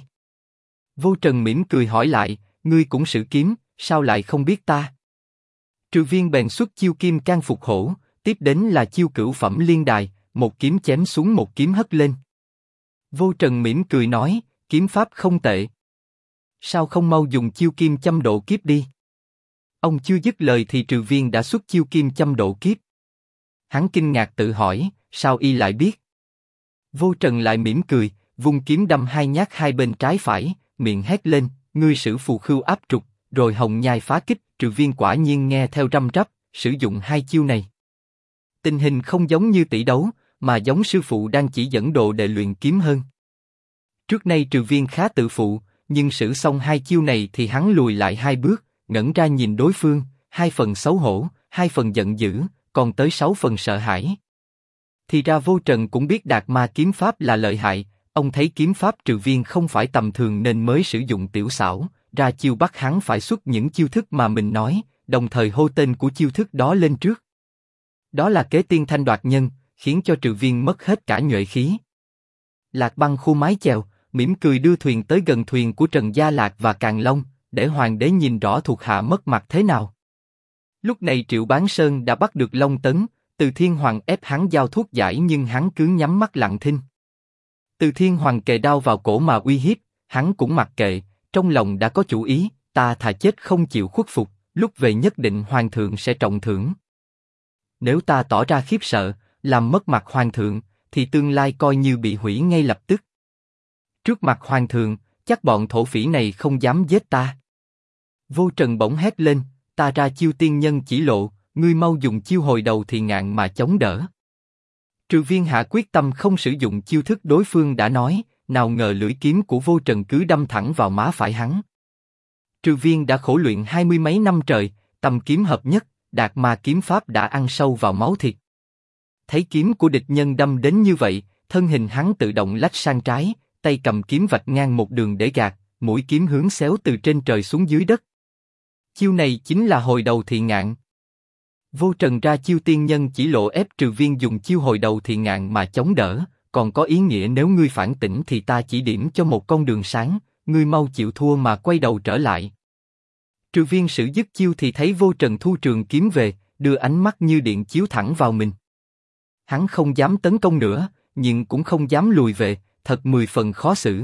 Vô Trần mỉm cười hỏi lại, ngươi cũng sử kiếm, sao lại không biết ta? Trừ Viên bèn xuất chiêu kim can phục hổ, tiếp đến là chiêu cửu phẩm liên đài, một kiếm chém xuống một kiếm hất lên. Vô Trần mỉm cười nói, kiếm pháp không tệ. Sao không mau dùng chiêu kim châm độ kiếp đi? Ông chưa dứt lời thì Trừ Viên đã xuất chiêu kim châm độ kiếp. Hắn kinh ngạc tự hỏi, sao y lại biết? Vô Trần lại mỉm cười, vung kiếm đâm hai nhát hai bên trái phải, miệng hét lên, ngươi sử phù khưu áp trục, rồi hồng nhai phá kích. Trừ Viên quả nhiên nghe theo răm rắp, sử dụng hai chiêu này. Tình hình không giống như tỷ đấu, mà giống sư phụ đang chỉ dẫn đồ đệ luyện kiếm hơn. Trước nay Trừ Viên khá tự phụ, nhưng sử xong hai chiêu này thì hắn lùi lại hai bước, ngẩn ra nhìn đối phương, hai phần xấu hổ, hai phần giận dữ, còn tới 6 phần sợ hãi. Thì ra Vô Trần cũng biết Đạt Ma kiếm pháp là lợi hại, ông thấy kiếm pháp Trừ Viên không phải tầm thường nên mới sử dụng tiểu xảo, ra chiêu bắt hắn phải xuất những chiêu thức mà mình nói, đồng thời hô tên của chiêu thức đó lên trước. Đó là kế tiên thanh đoạt nhân, khiến cho Trừ Viên mất hết cả nhuệ khí. Lạc Băng khu mái chèo, mỉm cười đưa thuyền tới gần thuyền của Trần Gia Lạc và Càn Long, để hoàng đế nhìn rõ thuộc hạ mất mặt thế nào. Lúc này Triệu Bán Sơn đã bắt được Long Tấn, Từ Thiên Hoàng ép hắn giao thuốc giải nhưng hắn cứ nhắm mắt lặng thinh. Từ Thiên Hoàng kề đao vào cổ mà uy hiếp, hắn cũng mặc kệ, trong lòng đã có chủ ý, ta thà chết không chịu khuất phục, lúc về nhất định hoàng thượng sẽ trọng thưởng. Nếu ta tỏ ra khiếp sợ, làm mất mặt hoàng thượng, thì tương lai coi như bị hủy ngay lập tức. Trước mặt hoàng thượng, chắc bọn thổ phỉ này không dám giết ta. Vô Trần bỗng hét lên, ta ra chiêu tiên nhân chỉ lộ, ngươi mau dùng chiêu hồi đầu thì ngạn mà chống đỡ. Trừ Viên hạ quyết tâm không sử dụng chiêu thức đối phương đã nói, nào ngờ lưỡi kiếm của Vô Trần cứ đâm thẳng vào má phải hắn. Trừ Viên đã khổ luyện 20 mấy năm trời, tâm kiếm hợp nhất, Đạt Ma kiếm pháp đã ăn sâu vào máu thịt. Thấy kiếm của địch nhân đâm đến như vậy, thân hình hắn tự động lách sang trái, tay cầm kiếm vạch ngang một đường để gạt, mũi kiếm hướng xéo từ trên trời xuống dưới đất. Chiêu này chính là hồi đầu thị ngạn. Vô Trần ra chiêu tiên nhân chỉ lộ ép Trừ Viên dùng chiêu hồi đầu thị ngạn mà chống đỡ, còn có ý nghĩa nếu ngươi phản tỉnh thì ta chỉ điểm cho một con đường sáng, ngươi mau chịu thua mà quay đầu trở lại. Trừ Viên sử dứt chiêu thì thấy Vô Trần thu trường kiếm về, đưa ánh mắt như điện chiếu thẳng vào mình. Hắn không dám tấn công nữa, nhưng cũng không dám lùi về, thật 10 phần khó xử.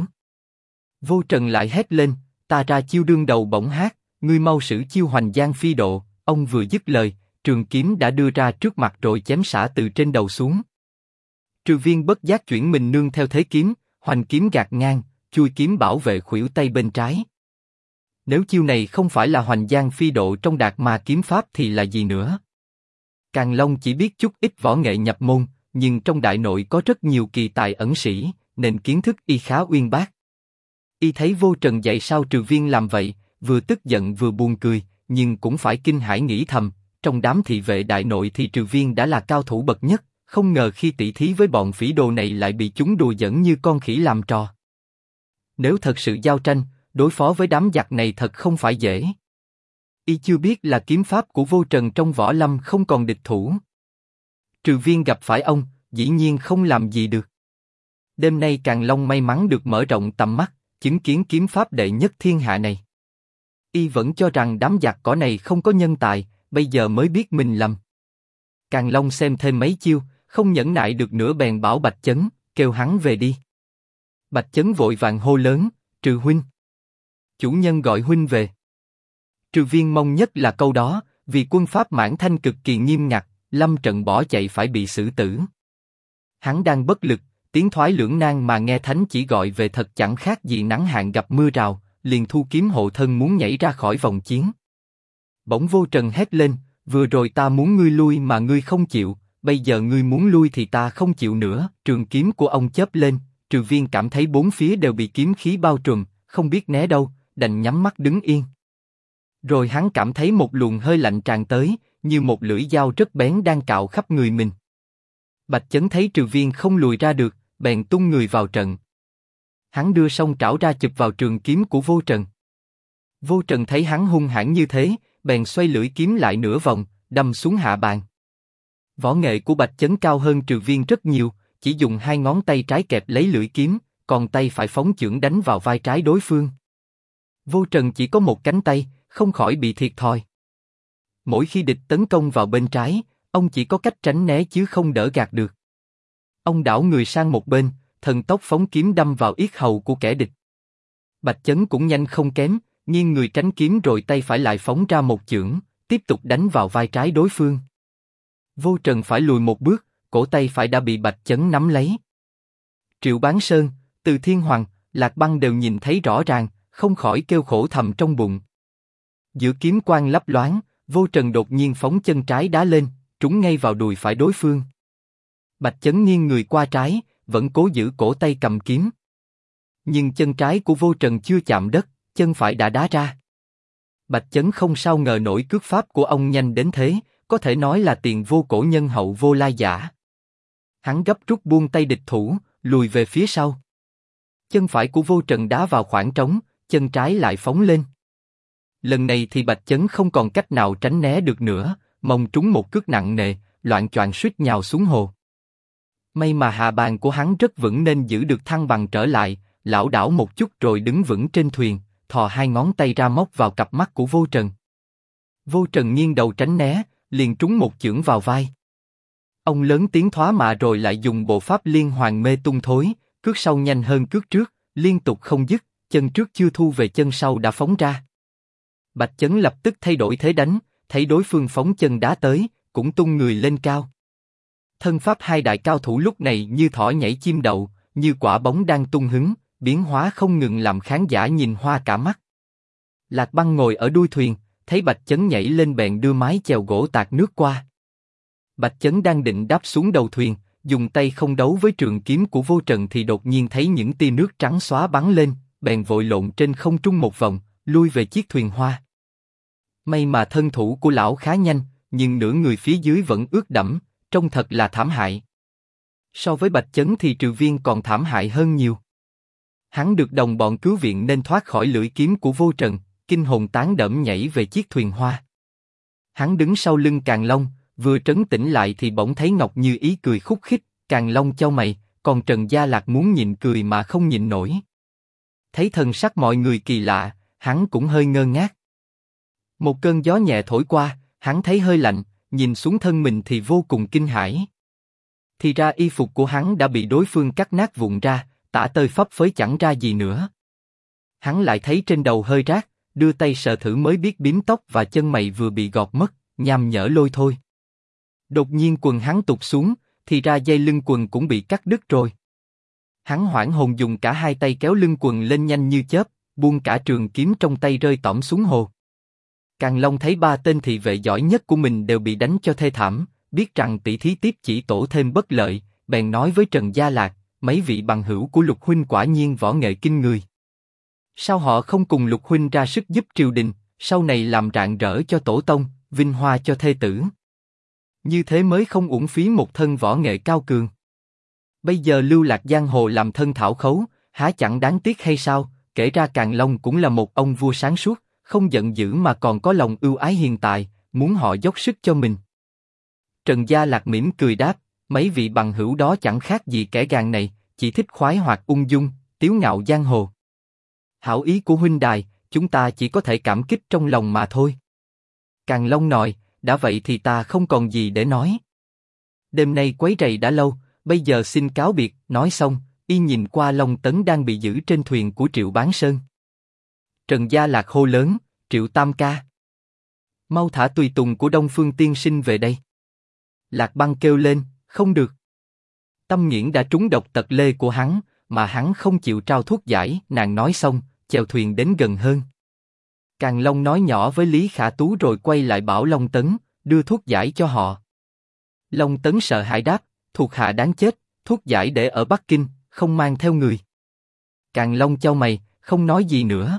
Vô Trần lại hét lên, ta ra chiêu đương đầu bổng hát, ngươi mau sử chiêu hoành giang phi độ. Ông vừa dứt lời, trường kiếm đã đưa ra trước mặt rồi chém xả từ trên đầu xuống. Trừ Viên bất giác chuyển mình nương theo thế kiếm, hoành kiếm gạt ngang, chui kiếm bảo vệ khuỷu tay bên trái. Nếu chiêu này không phải là hoành giang phi độ trong Đạt Ma kiếm pháp thì là gì nữa? Càn Long chỉ biết chút ít võ nghệ nhập môn, nhưng trong đại nội có rất nhiều kỳ tài ẩn sĩ, nên kiến thức y khá uyên bác. Y thấy Vô Trần dạy sao Trừ Viên làm vậy, vừa tức giận vừa buồn cười, nhưng cũng phải kinh hãi nghĩ thầm, trong đám thị vệ đại nội thì Trừ Viên đã là cao thủ bậc nhất, không ngờ khi tỷ thí với bọn phỉ đồ này lại bị chúng đùa giỡn như con khỉ làm trò. Nếu thật sự giao tranh, đối phó với đám giặc này thật không phải dễ. Y chưa biết là kiếm pháp của Vô Trần trong võ lâm không còn địch thủ. Trừ Viên gặp phải ông, dĩ nhiên không làm gì được. Đêm nay Càn Long may mắn được mở rộng tầm mắt, chứng kiến kiếm pháp đệ nhất thiên hạ này. Y vẫn cho rằng đám giặc cỏ này không có nhân tài, bây giờ mới biết mình lầm. Càn Long xem thêm mấy chiêu, không nhẫn nại được nữa bèn bảo Bạch Chấn, kêu hắn về đi. Bạch Chấn vội vàng hô lớn, Trừ huynh. Chủ nhân gọi huynh về. Trừ Viên mong nhất là câu đó, vì quân pháp Mãn Thanh cực kỳ nghiêm ngặt, lâm trận bỏ chạy phải bị xử tử. Hắn đang bất lực, tiến thoái lưỡng nan mà nghe thánh chỉ gọi về thật chẳng khác gì nắng hạn gặp mưa rào, liền thu kiếm hộ thân muốn nhảy ra khỏi vòng chiến. Bỗng Vô Trần hét lên, vừa rồi ta muốn ngươi lui mà ngươi không chịu, bây giờ ngươi muốn lui thì ta không chịu nữa. Trường kiếm của ông chớp lên, Trừ Viên cảm thấy bốn phía đều bị kiếm khí bao trùm, không biết né đâu, đành nhắm mắt đứng yên. Rồi hắn cảm thấy một luồng hơi lạnh tràn tới, như một lưỡi dao rất bén đang cạo khắp người mình. Bạch Chấn thấy Trừ Viên không lùi ra được, bèn tung người vào trận. Hắn đưa song trảo ra chụp vào trường kiếm của Vô Trần. Vô Trần thấy hắn hung hãn như thế, bèn xoay lưỡi kiếm lại nửa vòng, đâm xuống hạ bàn. Võ nghệ của Bạch Chấn cao hơn Trừ Viên rất nhiều, chỉ dùng hai ngón tay trái kẹp lấy lưỡi kiếm, còn tay phải phóng chưởng đánh vào vai trái đối phương. Vô Trần chỉ có một cánh tay, không khỏi bị thiệt thòi. Mỗi khi địch tấn công vào bên trái, ông chỉ có cách tránh né chứ không đỡ gạt được. Ông đảo người sang một bên, thần tốc phóng kiếm đâm vào yết hầu của kẻ địch. Bạch Chấn cũng nhanh không kém, nghiêng người tránh kiếm rồi tay phải lại phóng ra một chưởng, tiếp tục đánh vào vai trái đối phương. Vô Trần phải lùi một bước, cổ tay phải đã bị Bạch Chấn nắm lấy. Triệu Bán Sơn, Từ Thiên Hoàng, Lạc Băng đều nhìn thấy rõ ràng, không khỏi kêu khổ thầm trong bụng. Giữa kiếm quang lấp loáng, Vô Trần đột nhiên phóng chân trái đá lên, trúng ngay vào đùi phải đối phương. Bạch Chấn nghiêng người qua trái, vẫn cố giữ cổ tay cầm kiếm. Nhưng chân trái của Vô Trần chưa chạm đất, chân phải đã đá ra. Bạch Chấn không sao ngờ nổi cước pháp của ông nhanh đến thế, có thể nói là tiền vô cổ nhân hậu vô lai giả. Hắn gấp rút buông tay địch thủ, lùi về phía sau. Chân phải của Vô Trần đá vào khoảng trống, chân trái lại phóng lên. Lần này thì Bạch Chấn không còn cách nào tránh né được nữa, mông trúng một cước nặng nề, loạng choạng suýt nhào xuống hồ. May mà hạ bàn của hắn rất vững nên giữ được thăng bằng trở lại, lảo đảo một chút rồi đứng vững trên thuyền, thò hai ngón tay ra móc vào cặp mắt của Vô Trần. Vô Trần nghiêng đầu tránh né, liền trúng một chưởng vào vai. Ông lớn tiếng thoá mạ rồi lại dùng bộ pháp liên hoàn mê tung thối, cước sau nhanh hơn cước trước, liên tục không dứt, chân trước chưa thu về chân sau đã phóng ra. Bạch Chấn lập tức thay đổi thế đánh, thấy đối phương phóng chân đá tới, cũng tung người lên cao. Thân pháp hai đại cao thủ lúc này như thỏ nhảy chim đậu, như quả bóng đang tung hứng, biến hóa không ngừng làm khán giả nhìn hoa cả mắt. Lạc Băng ngồi ở đuôi thuyền, thấy Bạch Chấn nhảy lên bèn đưa mái chèo gỗ tạt nước qua. Bạch Chấn đang định đáp xuống đầu thuyền, dùng tay không đấu với trường kiếm của Vô Trần thì đột nhiên thấy những tia nước trắng xóa bắn lên, bèn vội lộn trên không trung một vòng, lui về chiếc thuyền hoa. May mà thân thủ của lão khá nhanh, nhưng nửa người phía dưới vẫn ướt đẫm, trông thật là thảm hại. So với Bạch Chấn thì Trừ Viên còn thảm hại hơn nhiều. Hắn được đồng bọn cứu viện nên thoát khỏi lưỡi kiếm của Vô Trần, kinh hồn tán đẫm nhảy về chiếc thuyền hoa. Hắn đứng sau lưng Càn Long, vừa trấn tĩnh lại thì bỗng thấy Ngọc Như Ý cười khúc khích, Càn Long chau mày, còn Trần Gia Lạc muốn nhịn cười mà không nhịn nổi. Thấy thần sắc mọi người kỳ lạ, hắn cũng hơi ngơ ngác. Một cơn gió nhẹ thổi qua, hắn thấy hơi lạnh, nhìn xuống thân mình thì vô cùng kinh hãi. Thì ra y phục của hắn đã bị đối phương cắt nát vụn ra, tả tơi phấp phới chẳng ra gì nữa. Hắn lại thấy trên đầu hơi rát, đưa tay sờ thử mới biết bím tóc và chân mày vừa bị gọt mất, nham nhở lôi thôi. Đột nhiên quần hắn tụt xuống, thì ra dây lưng quần cũng bị cắt đứt rồi. Hắn hoảng hồn dùng cả hai tay kéo lưng quần lên nhanh như chớp, buông cả trường kiếm trong tay rơi tõm xuống hồ. Càn Long thấy ba tên thị vệ giỏi nhất của mình đều bị đánh cho thê thảm, biết rằng tỷ thí tiếp chỉ tổ thêm bất lợi, bèn nói với Trần Gia Lạc, mấy vị bằng hữu của Lục huynh quả nhiên võ nghệ kinh người. Sao họ không cùng Lục huynh ra sức giúp triều đình, sau này làm rạng rỡ cho tổ tông, vinh hoa cho thê tử. Như thế mới không uổng phí một thân võ nghệ cao cường. Bây giờ lưu lạc giang hồ làm thân thảo khấu, há chẳng đáng tiếc hay sao? Kể ra Càn Long cũng là một ông vua sáng suốt, không giận dữ mà còn có lòng ưu ái hiền tài, muốn họ dốc sức cho mình. Trần Gia Lạc mỉm cười đáp, mấy vị bằng hữu đó chẳng khác gì kẻ gàn này, chỉ thích khoái hoạt ung dung, tiếu ngạo giang hồ. Hảo ý của huynh đài, chúng ta chỉ có thể cảm kích trong lòng mà thôi. Càn Long nói, đã vậy thì ta không còn gì để nói. Đêm nay quấy rầy đã lâu, bây giờ xin cáo biệt. Nói xong, y nhìn qua Long Tấn đang bị giữ trên thuyền của Triệu Bán Sơn. Trần Gia Lạc hô lớn, Triệu Tam ca, mau thả tùy tùng của Đông Phương tiên sinh về đây. Lạc Băng kêu lên, không được. Tâm Nghiễn đã trúng độc tật lê của hắn, mà hắn không chịu trao thuốc giải. Nàng nói xong, chèo thuyền đến gần hơn. Càn Long nói nhỏ với Lý Khả Tú rồi quay lại bảo Long Tấn, đưa thuốc giải cho họ. Long Tấn sợ hãi đáp, thuộc hạ đáng chết, thuốc giải để ở Bắc Kinh, không mang theo người. Càn Long chau mày, không nói gì nữa.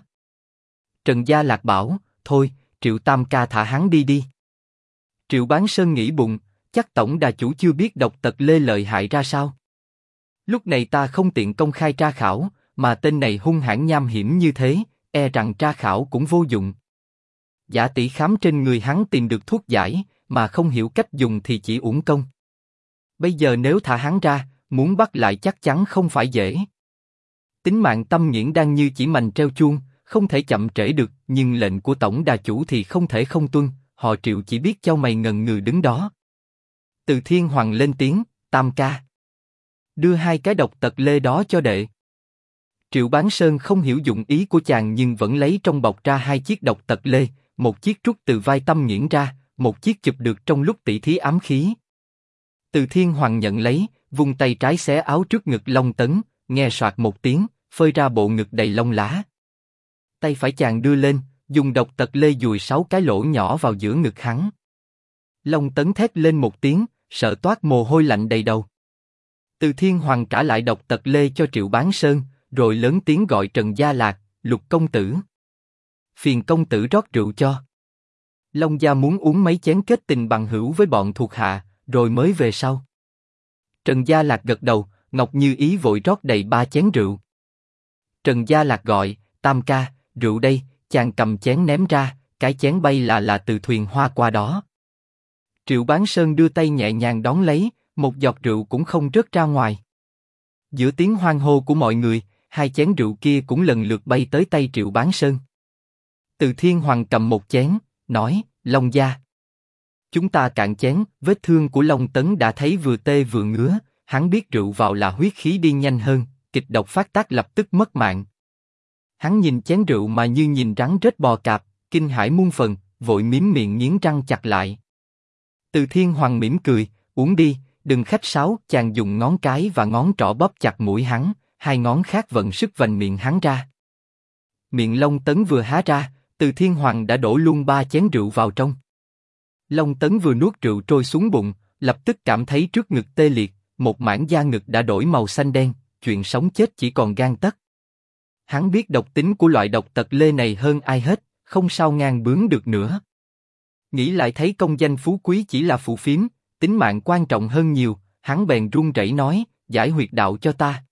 Trần Gia Lạc bảo, thôi, Triệu Tam ca thả hắn đi đi. Triệu Bán Sơn nghĩ bụng, chắc tổng đà chủ chưa biết độc tật lê lợi hại ra sao. Lúc này ta không tiện công khai tra khảo, mà tên này hung hãn nham hiểm như thế, e rằng tra khảo cũng vô dụng. Giả tỷ khám trên người hắn tìm được thuốc giải, mà không hiểu cách dùng thì chỉ uổng công. Bây giờ nếu thả hắn ra, muốn bắt lại chắc chắn không phải dễ. Tính mạng Tâm Nghiễn đang như chỉ mành treo chuông, không thể chậm trễ được, nhưng lệnh của tổng đà chủ thì không thể không tuân. Họ Triệu chỉ biết chau mày ngần ngừ đứng đó. Từ Thiên Hoàng lên tiếng, Tam ca, đưa 2 cái độc tật lê đó cho đệ. Triệu Bán Sơn không hiểu dụng ý của chàng nhưng vẫn lấy trong bọc ra 2 chiếc độc tật lê, một chiếc rút từ vai Tâm Nghiễn ra, một chiếc chụp được trong lúc tỷ thí ám khí. Từ Thiên Hoàng nhận lấy, vung tay trái xé áo trước ngực Long Tấn, nghe soạt một tiếng, phơi ra bộ ngực đầy lông lá. Tay phải chàng đưa lên, dùng độc tật lê dùi 6 cái lỗ nhỏ vào giữa ngực hắn. Long Tấn thét lên một tiếng, sợ toát mồ hôi lạnh đầy đầu. Từ Thiên Hoàng trả lại độc tật lê cho Triệu Bán Sơn, rồi lớn tiếng gọi Trần Gia Lạc, Lục công tử. Phiền công tử rót rượu cho. Long gia muốn uống mấy chén kết tình bằng hữu với bọn thuộc hạ, rồi mới về sau. Trần Gia Lạc gật đầu, Ngọc Như Ý vội rót đầy 3 chén rượu. Trần Gia Lạc gọi, Tam ca, rượu đây. Chàng cầm chén ném ra, cái chén bay là từ thuyền hoa qua đó. Triệu Bán Sơn đưa tay nhẹ nhàng đón lấy, một giọt rượu cũng không rớt ra ngoài. Giữa tiếng hoan hô của mọi người, 2 chén rượu kia cũng lần lượt bay tới tay Triệu Bán Sơn. Từ Thiên Hoàng cầm một chén, nói, Long gia, chúng ta cạn chén. Vết thương của Long Tấn đã thấy vừa tê vừa ngứa, hắn biết rượu vào là huyết khí đi nhanh hơn, kịch độc phát tác lập tức mất mạng. Hắn nhìn chén rượu mà như nhìn rắn rết bò cạp, kinh hãi muôn phần, vội mím miệng nghiến răng chặt lại. Từ Thiên Hoàng mỉm cười, uống đi, đừng khách sáo. Chàng dùng ngón cái và ngón trỏ bóp chặt mũi hắn, 2 ngón khác vận sức vành miệng hắn ra. Miệng Long Tấn vừa há ra, Từ Thiên Hoàng đã đổ luôn 3 chén rượu vào trong. Long Tấn vừa nuốt rượu trôi xuống bụng, lập tức cảm thấy trước ngực tê liệt, một mảng da ngực đã đổi màu xanh đen, chuyện sống chết chỉ còn gang tấc. Hắn biết độc tính của loại độc tật lê này hơn ai hết, không sao ngang bướng được nữa. Nghĩ lại thấy công danh phú quý chỉ là phù phiếm, tính mạng quan trọng hơn nhiều, hắn bèn run rẩy nói, giải huyệt đạo cho ta.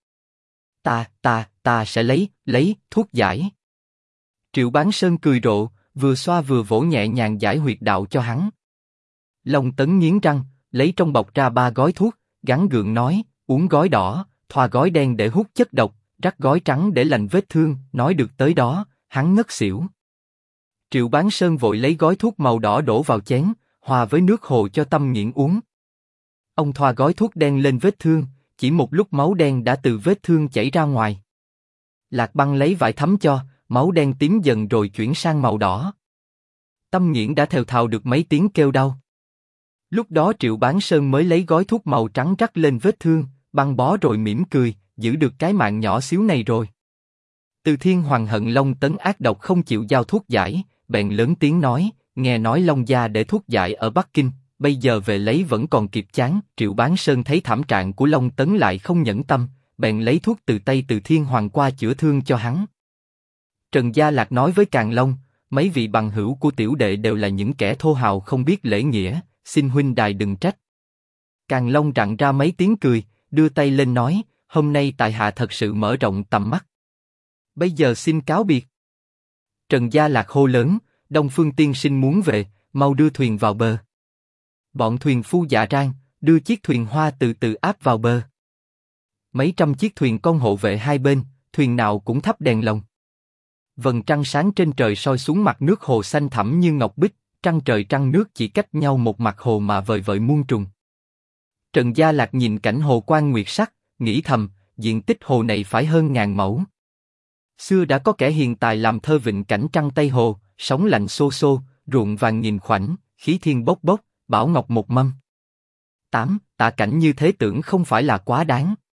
Ta sẽ lấy thuốc giải. Triệu Bán Sơn cười rộ, vừa xoa vừa vỗ nhẹ nhàng giải huyệt đạo cho hắn. Long Tấn nghiến răng, lấy trong bọc ra 3 gói thuốc, gắng gượng nói, uống gói đỏ, thoa gói đen để hút chất độc, rắc gói trắng để lành vết thương. Nói được tới đó, hắn ngất xỉu. Triệu Bán Sơn vội lấy gói thuốc màu đỏ đổ vào chén, hòa với nước hồ cho Tâm Nghiễn uống. Ông thoa gói thuốc đen lên vết thương, chỉ một lúc máu đen đã từ vết thương chảy ra ngoài. Lạc Băng lấy vải thấm cho, máu đen tím dần rồi chuyển sang màu đỏ. Tâm Nghiễn đã thều thào được mấy tiếng kêu đau. Lúc đó Triệu Bán Sơn mới lấy gói thuốc màu trắng rắc lên vết thương, băng bó rồi mỉm cười, giữ được cái mạng nhỏ xíu này rồi. Từ Thiên Hoàng hận Long Tấn ác độc không chịu giao thuốc giải, bèn lớn tiếng nói, nghe nói Long gia để thuốc giải ở Bắc Kinh, bây giờ về lấy vẫn còn kịp chán. Triệu Bán Sơn thấy thảm trạng của Long Tấn lại không nhẫn tâm, bèn lấy thuốc từ tay Từ Thiên Hoàng qua chữa thương cho hắn. Trần Gia Lạc nói với Càn Long, mấy vị bằng hữu của tiểu đệ đều là những kẻ thô hào không biết lễ nghĩa, xin huynh đài đừng trách. Càn Long rặn ra mấy tiếng cười, đưa tay lên nói, hôm nay tại hạ thật sự mở rộng tầm mắt. Bây giờ xin cáo biệt. Trần Gia Lạc hô lớn, Đông Phương tiên sinh muốn về, mau đưa thuyền vào bờ. Bọn thuyền phu dạ rang, đưa chiếc thuyền hoa từ từ áp vào bờ. Mấy trăm chiếc thuyền con hộ vệ hai bên, thuyền nào cũng thắp đèn lồng. Vầng trăng sáng trên trời soi xuống mặt nước hồ xanh thẳm như ngọc bích, trăng trời trăng nước chỉ cách nhau một mặt hồ mà vời vợi muôn trùng. Trần Gia Lạc nhìn cảnh hồ quang nguyệt sắc, nghĩ thầm, diện tích hồ này phải hơn 1000 mẫu. Xưa đã có kẻ hiền tài làm thơ vịnh cảnh trăng Tây Hồ, sóng lạnh xô xô, ruộng vàng nghìn khoảnh, khí thiên bốc bốc, bảo ngọc một mâm. 8. Tạ cảnh như thế tưởng không phải là quá đáng.